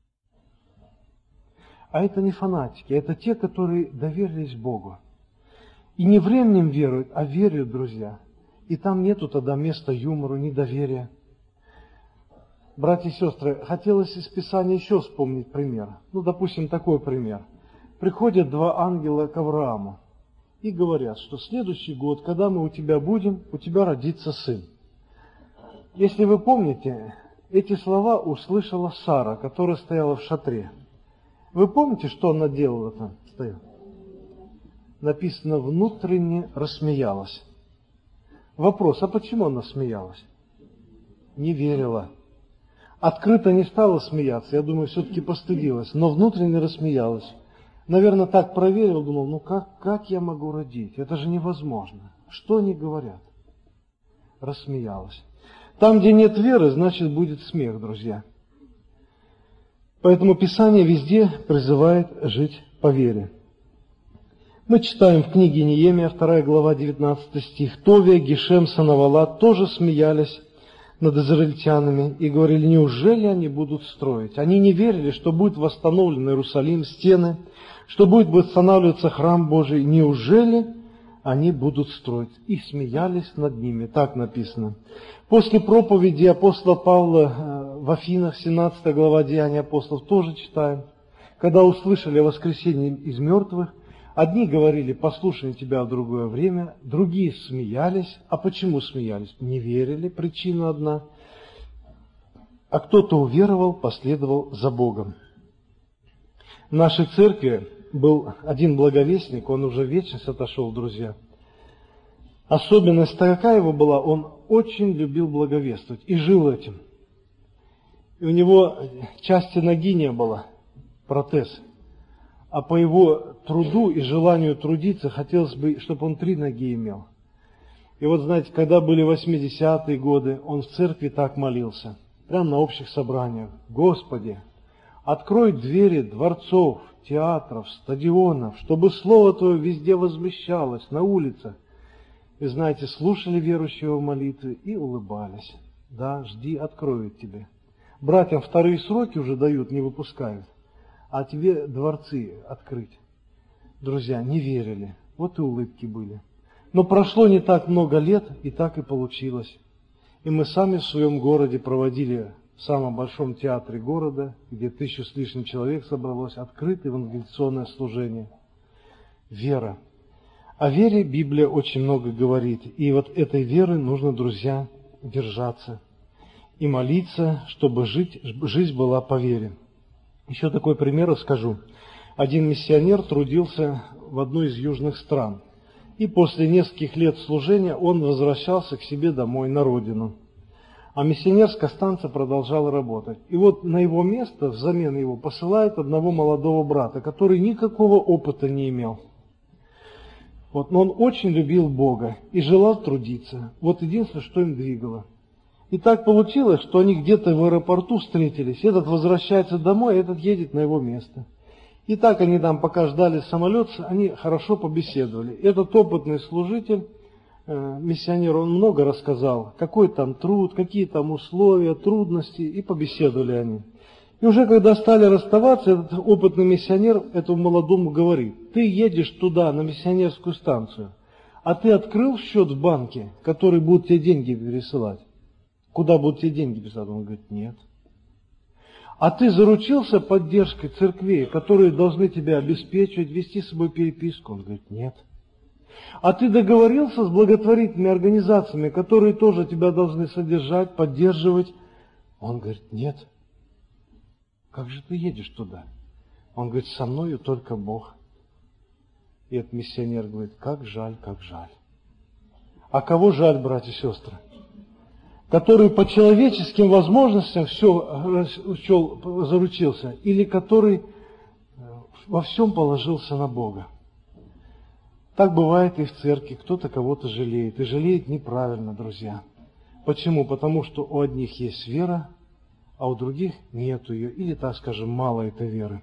А это не фанатики, это те, которые доверились Богу. И не временем веруют, а веруют, друзья. И там нету тогда места юмору, недоверия. Братья и сестры, хотелось из Писания еще вспомнить пример. Ну, допустим, такой пример. Приходят два ангела к Аврааму и говорят, что следующий год, когда мы у тебя будем, у тебя родится сын. Если вы помните, эти слова услышала Сара, которая стояла в шатре. Вы помните, что она делала там? Стояла? Написано: внутренне рассмеялась. Вопрос: а почему она смеялась? Не верила. Открыто не стала смеяться, я думаю, все-таки постыдилась, но внутренне рассмеялась. Наверное, так проверил, думал: ну как, как я могу родить? Это же невозможно. Что они говорят? Рассмеялась. Там, где нет веры, значит, будет смех, друзья. Поэтому Писание везде призывает жить по вере. Мы читаем в книге Неемия, вторая глава, девятнадцатый стих. Товия, Гешем, Санавалат тоже смеялись над израильтянами и говорили: неужели они будут строить? Они не верили, что будет восстановлен Иерусалим, стены, что будет восстанавливаться храм Божий. Неужели они будут строить? И смеялись над ними. Так написано. После проповеди апостола Павла в Афинах, семнадцатая глава Деяний апостолов, тоже читаем. Когда услышали о воскресении из мертвых, одни говорили: послушаем тебя в другое время, другие смеялись. А почему смеялись? Не верили, причина одна. А кто-то уверовал, последовал за Богом. В нашей церкви был один благовестник, он уже в вечность отошел, друзья. Особенность такая его была, он очень любил благовествовать и жил этим. И у него части ноги не было, протез. А по его труду и желанию трудиться хотелось бы, чтобы он три ноги имел. И вот, знаете, когда были восьмидесятые годы, он в церкви так молился, прямо на общих собраниях: Господи, открой двери дворцов, театров, стадионов, чтобы Слово Твое везде возвещалось, на улицах. И знаете, слушали верующего молитвы и улыбались. Да, жди, откроют тебе. Братьям вторые сроки уже дают, не выпускают, а тебе дворцы открыть. Друзья, не верили, вот и улыбки были. Но прошло не так много лет, и так и получилось. И мы сами в своем городе проводили в самом большом театре города, где тысячу с лишним человек собралось, открытое евангелизационное служение. Вера. О вере Библия очень много говорит. И вот этой веры нужно, друзья, держаться и молиться, чтобы жить, жизнь была по вере. Еще такой пример расскажу. Один миссионер трудился в одной из южных стран. И после нескольких лет служения он возвращался к себе домой на родину. А миссионерская станция продолжала работать. И вот на его место взамен его посылают одного молодого брата, который никакого опыта не имел. Вот, но он очень любил Бога и желал трудиться. Вот единственное, что им двигало. И так получилось, что они где-то в аэропорту встретились. Этот возвращается домой, а этот едет на его место. И так они там, пока ждали самолет, они хорошо побеседовали. Этот опытный служитель, э, миссионер, он много рассказал, какой там труд, какие там условия, трудности, и побеседовали они. И уже когда стали расставаться, этот опытный миссионер этому молодому говорит: ты едешь туда, на миссионерскую станцию, а ты открыл счет в банке, который будет тебе деньги пересылать? Куда будут тебе деньги писать? Он говорит: нет. А ты заручился поддержкой церквей, которые должны тебя обеспечивать, вести с собой переписку? Он говорит: нет. А ты договорился с благотворительными организациями, которые тоже тебя должны содержать, поддерживать? Он говорит: нет. Как же ты едешь туда? Он говорит: со мною только Бог. И этот миссионер говорит: как жаль, как жаль. А кого жаль, братья и сестры? Который по человеческим возможностям все, все заручился, или который во всем положился на Бога. Так бывает и в церкви, кто-то кого-то жалеет, и жалеет неправильно, друзья. Почему? Потому что у одних есть вера, а у других нету ее, или, так скажем, мало этой веры.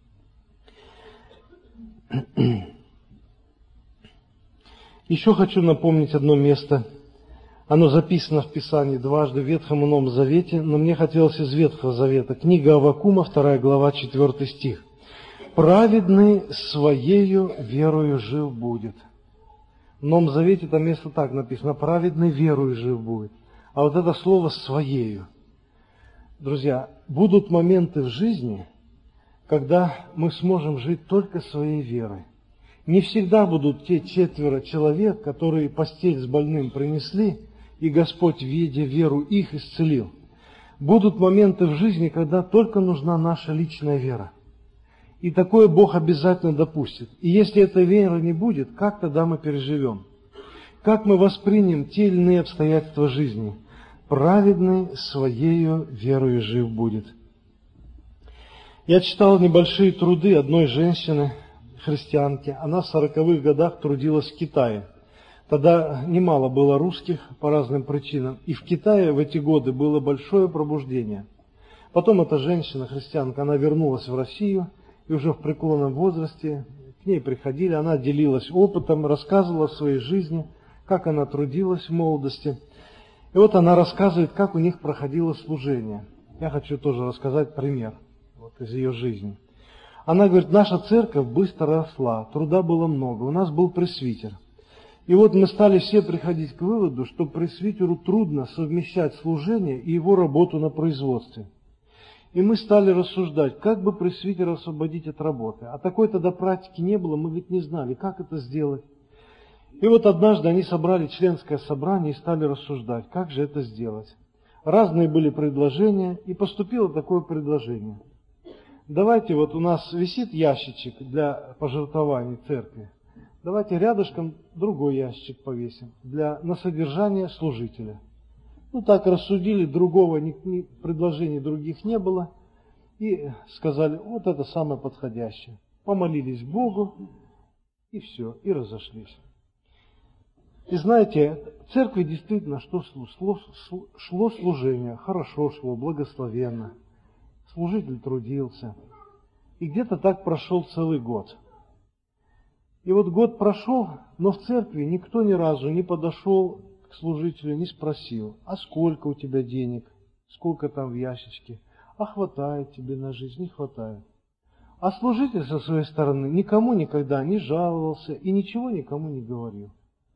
Еще хочу напомнить одно место. Оно записано в Писании дважды, в Ветхом и Новом Завете, но мне хотелось из Ветхого Завета. Книга Аввакума, вторая глава, четвертый стих. «Праведный своею верою жив будет». В Новом Завете там место так написано: «Праведный верою жив будет». А вот это слово «своею». Друзья, будут моменты в жизни, когда мы сможем жить только своей верой. Не всегда будут те четверо человек, которые постель с больным принесли, и Господь, видя веру их, исцелил. Будут моменты в жизни, когда только нужна наша личная вера. И такое Бог обязательно допустит. И если этой веры не будет, как тогда мы переживем? Как мы воспримем те или иные обстоятельства жизни? Праведный своею верою жив будет. Я читал небольшие труды одной женщины, христианки. Она в сороковых годах трудилась в Китае. Тогда немало было русских по разным причинам. И в Китае в эти годы было большое пробуждение. Потом эта женщина, христианка, она вернулась в Россию. И уже в преклонном возрасте к ней приходили. Она делилась опытом, рассказывала о своей жизни, как она трудилась в молодости. И вот она рассказывает, как у них проходило служение. Я хочу тоже рассказать пример вот, из ее жизни. Она говорит: наша церковь быстро росла, труда было много, у нас был пресвитер. И вот мы стали все приходить к выводу, что пресвитеру трудно совмещать служение и его работу на производстве. И мы стали рассуждать, как бы пресвитера освободить от работы. А такой тогда практики не было, мы ведь не знали, как это сделать. И вот однажды они собрали членское собрание и стали рассуждать, как же это сделать. Разные были предложения, и поступило такое предложение. Давайте, вот у нас висит ящичек для пожертвований церкви. Давайте рядышком другой ящик повесим для, на содержание служителя. Ну так рассудили, другого ни, ни, предложений других не было. И сказали: вот это самое подходящее. Помолились Богу, и все, и разошлись. И знаете, в церкви действительно что шло, шло служение, хорошо шло, благословенно. Служитель трудился. И где-то так прошел целый год. И вот год прошел, но в церкви никто ни разу не подошел к к служителю, не спросил, а сколько у тебя денег, сколько там в ящичке, а хватает тебе на жизнь, не хватает. А служитель со своей стороны никому никогда не жаловался и ничего никому не говорил.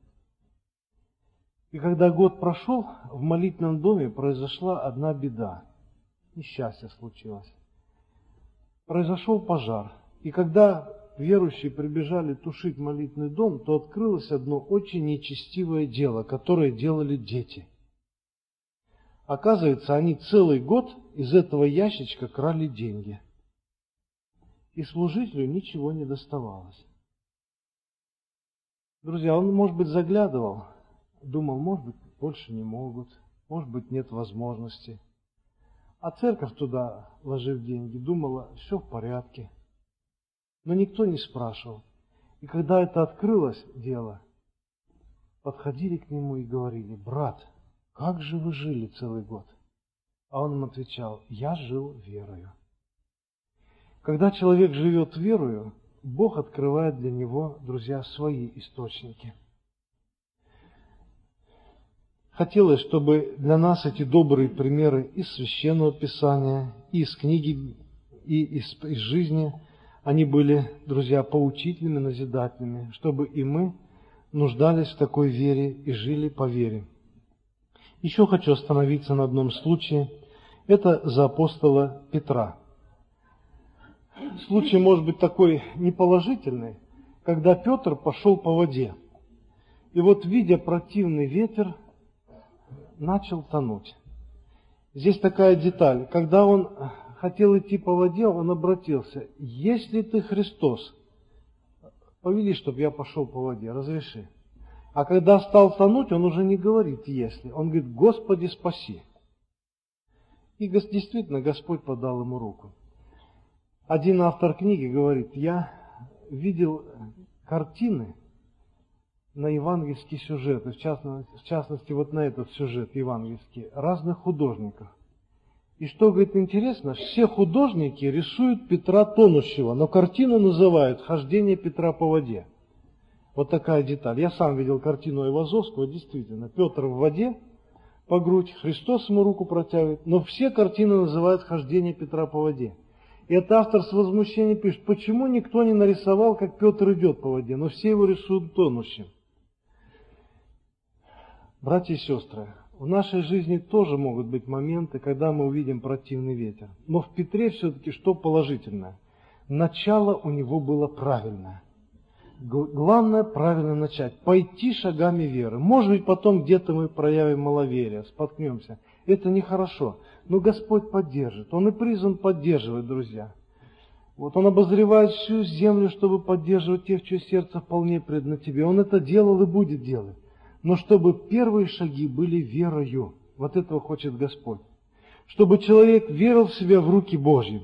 И когда год прошел, в молитвенном доме произошла одна беда. Несчастье случилось. Произошел пожар. И когда верующие прибежали тушить молитвенный дом, то открылось одно очень нечестивое дело, которое делали дети. Оказывается, они целый год из этого ящичка крали деньги. И служителю ничего не доставалось. Друзья, он, может быть, заглядывал, думал, может быть, больше не могут, может быть, нет возможности. А церковь туда, вложив деньги, думала, все в порядке. Но никто не спрашивал. И когда это открылось дело, подходили к нему и говорили: брат, как же вы жили целый год? А он им отвечал: я жил верою. Когда человек живет верою, Бог открывает для него, друзья, свои источники. Хотелось, чтобы для нас эти добрые примеры из Священного Писания, и из книги, и из, из жизни, они были, друзья, поучительными, назидательными, чтобы и мы нуждались в такой вере и жили по вере. Еще хочу остановиться на одном случае. Это за апостола Петра. Случай может быть такой неположительный, когда Петр пошел по воде. И вот, видя противный ветер, начал тонуть. Здесь такая деталь. Когда он хотел идти по воде, он обратился: если ты Христос, повели, чтобы я пошел по воде, разреши. А когда стал тонуть, он уже не говорит «если», он говорит: Господи, спаси. И действительно Господь подал ему руку. Один автор книги говорит: я видел картины на евангельский сюжет, в частности, в частности вот на этот сюжет евангельский, разных художников. И что, говорит, интересно, все художники рисуют Петра тонущего, но картину называют «Хождение Петра по воде». Вот такая деталь. Я сам видел картину Айвазовского, действительно, Петр в воде по грудь, Христос ему руку протягивает, но все картины называют «Хождение Петра по воде». И этот автор с возмущением пишет: почему никто не нарисовал, как Петр идет по воде, но все его рисуют тонущим. Братья и сестры, в нашей жизни тоже могут быть моменты, когда мы увидим противный ветер. Но в Петре все-таки что положительное? Начало у него было правильное. Главное правильно начать. Пойти шагами веры. Может быть, потом где-то мы проявим маловерие, споткнемся. Это нехорошо. Но Господь поддержит. Он и призван поддерживать, друзья. Вот Он обозревает всю землю, чтобы поддерживать тех, чье сердце вполне предано Тебе. Он это делал и будет делать. Но чтобы первые шаги были верою. Вот этого хочет Господь. Чтобы человек верил в себя в руки Божьи.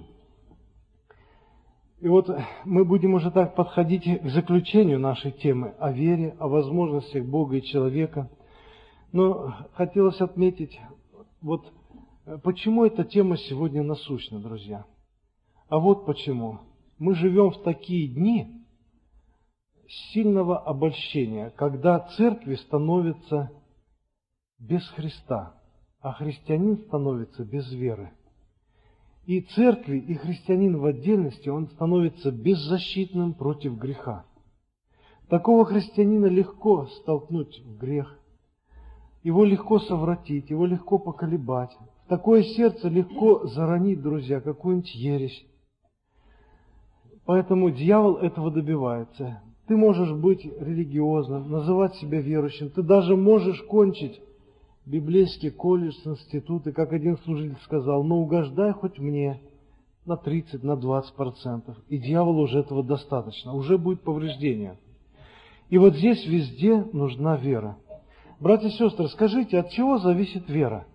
И вот мы будем уже так подходить к заключению нашей темы о вере, о возможностях Бога и человека. Но хотелось отметить, вот почему эта тема сегодня насущна, друзья. А вот почему. Мы живем в такие дни сильного обольщения, когда церкви становятся без Христа, а христианин становится без веры. И церкви, и христианин в отдельности, он становится беззащитным против греха. Такого христианина легко столкнуть в грех, его легко совратить, его легко поколебать. В такое сердце легко заронить, друзья, какую-нибудь ересь. Поэтому дьявол этого добивается. Ты можешь быть религиозным, называть себя верующим, ты даже можешь кончить библейский колледж, институты, как один служитель сказал: но угождай хоть мне на тридцать, на двадцать процентов. И дьяволу уже этого достаточно, уже будет повреждение. И вот здесь везде нужна вера. Братья и сестры, скажите, от чего зависит вера?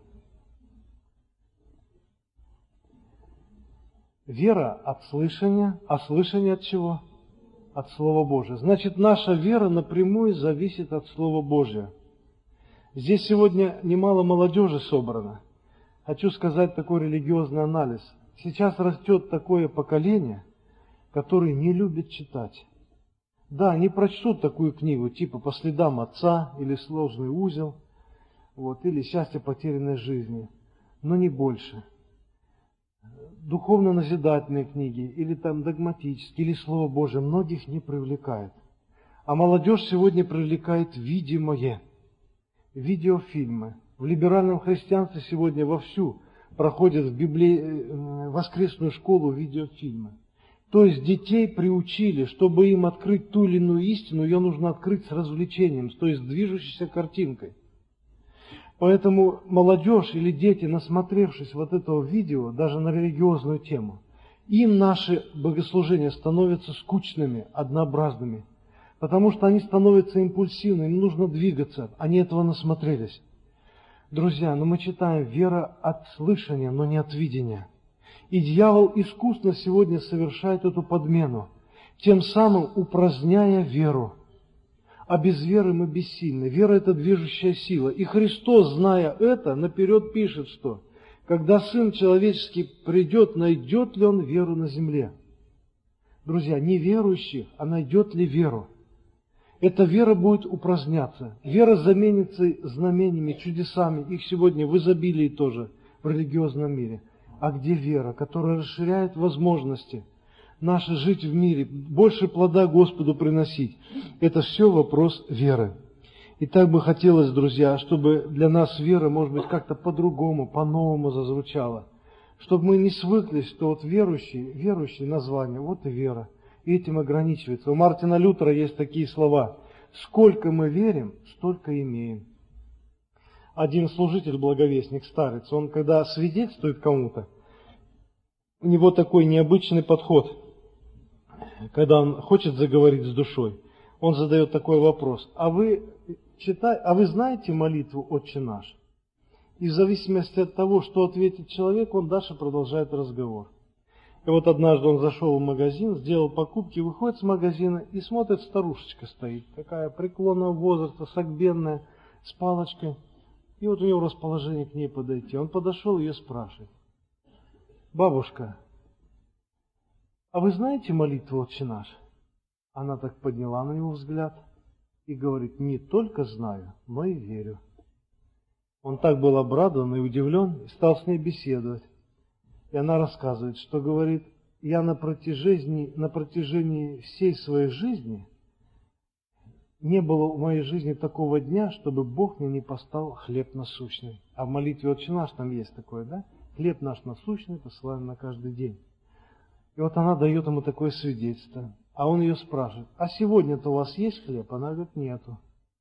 Вера от слышания, а слышание от чего? От Слова Божия. Значит, наша вера напрямую зависит от Слова Божия. Здесь сегодня немало молодежи собрано. Хочу сказать такой религиозный анализ. Сейчас растет такое поколение, которое не любит читать. Да, они прочтут такую книгу, типа «По следам отца» или «Сложный узел», вот, или счастье потерянной жизни, но не больше. Духовно-назидательные книги, или там догматические, или Слово Божие многих не привлекает. А молодежь сегодня привлекает видимое, видеофильмы. В либеральном христианстве сегодня вовсю проходят в Библии, воскресную школу видеофильмы. То есть детей приучили, чтобы им открыть ту или иную истину, ее нужно открыть с развлечением, то есть с движущейся картинкой. Поэтому молодежь или дети, насмотревшись вот этого видео, даже на религиозную тему, им наши богослужения становятся скучными, однообразными, потому что они становятся импульсивными, им нужно двигаться, они этого насмотрелись. Друзья, но мы читаем «вера от слышания, но не от видения». И дьявол искусно сегодня совершает эту подмену, тем самым упраздняя веру. А без веры мы бессильны. Вера – это движущая сила. И Христос, зная это, наперед пишет, что когда Сын Человеческий придет, найдет ли Он веру на земле? Друзья, не верующих, а найдет ли веру? Эта вера будет упраздняться. Вера заменится знамениями, чудесами. Их сегодня в изобилии тоже в религиозном мире. А где вера, которая расширяет возможности наши жить в мире, больше плода Господу приносить? Это все вопрос веры. И так бы хотелось, друзья, чтобы для нас вера, может быть, как-то по-другому, по-новому зазвучала. Чтобы мы не свыклись, что вот верующий, верующий название, вот и вера. И этим ограничивается. У Мартина Лютера есть такие слова: «Сколько мы верим, столько имеем». Один служитель, благовестник, старец, он когда свидетельствует кому-то, у него такой необычный подход. Когда он хочет заговорить с душой, он задает такой вопрос: а вы, читай, а вы знаете молитву «Отче наш»? И в зависимости от того, что ответит человек, он дальше продолжает разговор. И вот однажды он зашел в магазин, сделал покупки, выходит с магазина и смотрит, старушечка стоит, такая преклонного возраста, согбенная, с палочкой. И вот у него расположение к ней подойти. Он подошел и ее спрашивает: «Бабушка, а вы знаете молитву «Отче наш»?» Она так подняла на него взгляд и говорит: «Не только знаю, но и верю». Он так был обрадован и удивлен, и стал с ней беседовать. И она рассказывает, что, говорит, я на протяжении, на протяжении всей своей жизни не было в моей жизни такого дня, чтобы Бог мне не поставил хлеб насущный. А в молитве «Отче наш» там есть такое, да? Хлеб наш насущный посылаем на каждый день. И вот она дает ему такое свидетельство. А он ее спрашивает: а сегодня-то у вас есть хлеб? Она говорит: нету.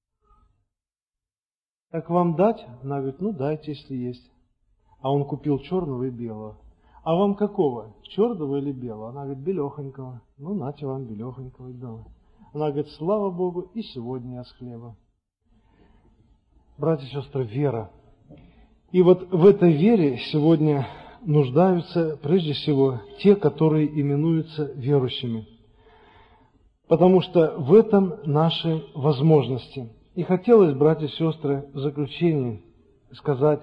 Так вам дать? Она говорит: ну дайте, если есть. А он купил черного и белого. А вам какого? Черного или белого? Она говорит: белехонького. Ну, нате вам белехонького и дала. Она говорит: слава Богу, и сегодня я с хлебом. Братья и сестры, вера. И вот в этой вере сегодня нуждаются прежде всего те, которые именуются верующими. Потому что в этом наши возможности. И хотелось, братья и сестры, в заключение сказать,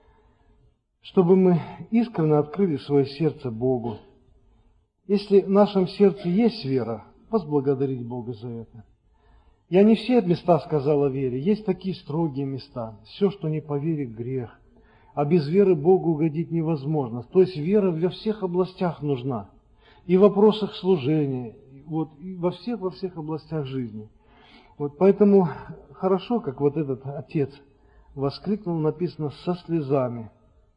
чтобы мы искренне открыли свое сердце Богу. Если в нашем сердце есть вера, возблагодарить Бога за это. Я не все места сказал о вере. Есть такие строгие места. Все, что не по вере, грех. А без веры Богу угодить невозможно. То есть вера во всех областях нужна. И в вопросах служения, вот, и во всех, во всех областях жизни. Вот поэтому хорошо, как вот этот отец воскликнул, написано, со слезами: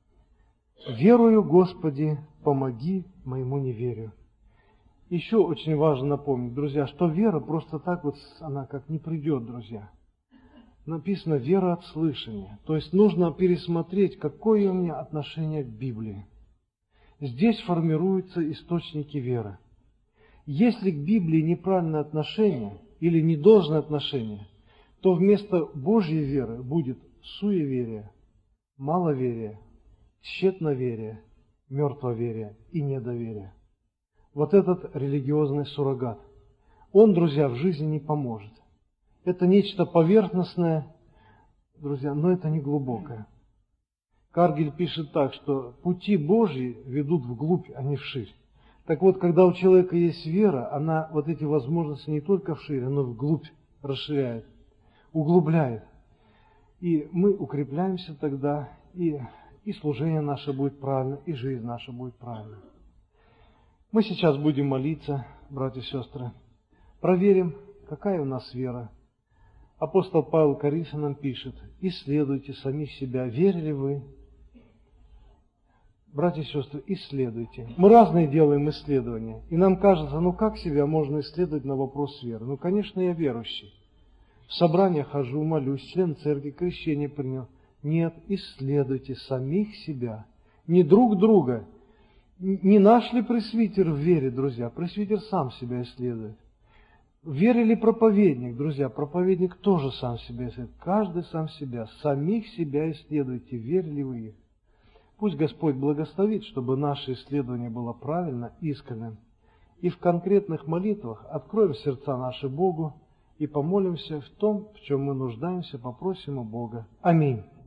«Верую, Господи, помоги моему неверию». Еще очень важно напомнить, друзья, что вера просто так вот, она как не придет, друзья. Написано «вера от слышания». То есть нужно пересмотреть, какое у меня отношение к Библии. Здесь формируются источники веры. Если к Библии неправильное отношение или недолжное отношение, то вместо Божьей веры будет суеверие, маловерие, тщетноверие, мертвоверие и недоверие. Вот этот религиозный суррогат, он, друзья, в жизни не поможет. Это нечто поверхностное, друзья, но это не глубокое. Каргель пишет так, что пути Божьи ведут вглубь, а не вширь. Так вот, когда у человека есть вера, она вот эти возможности не только вширь, но и вглубь расширяет, углубляет. И мы укрепляемся тогда, и, и служение наше будет правильно, и жизнь наша будет правильна. Мы сейчас будем молиться, братья и сестры. Проверим, какая у нас вера. Апостол Павел Коринфянам пишет: «Исследуйте самих себя, верили вы». Братья и сестры, исследуйте. Мы разные делаем исследования. И нам кажется, ну как себя можно исследовать на вопрос веры? Ну, конечно, я верующий. В собрания хожу, молюсь, член церкви, крещение принял. Нет, исследуйте самих себя. Не друг друга. Не наш ли пресвитер в вере, друзья? Пресвитер сам себя исследует. Вере ли проповедник, друзья? Проповедник тоже сам себя исследует. Каждый сам себя. Самих себя исследуйте, верили вы их. Пусть Господь благословит, чтобы наше исследование было правильно, искренним. И в конкретных молитвах откроем сердца наши Богу и помолимся в том, в чем мы нуждаемся, попросим у Бога. Аминь.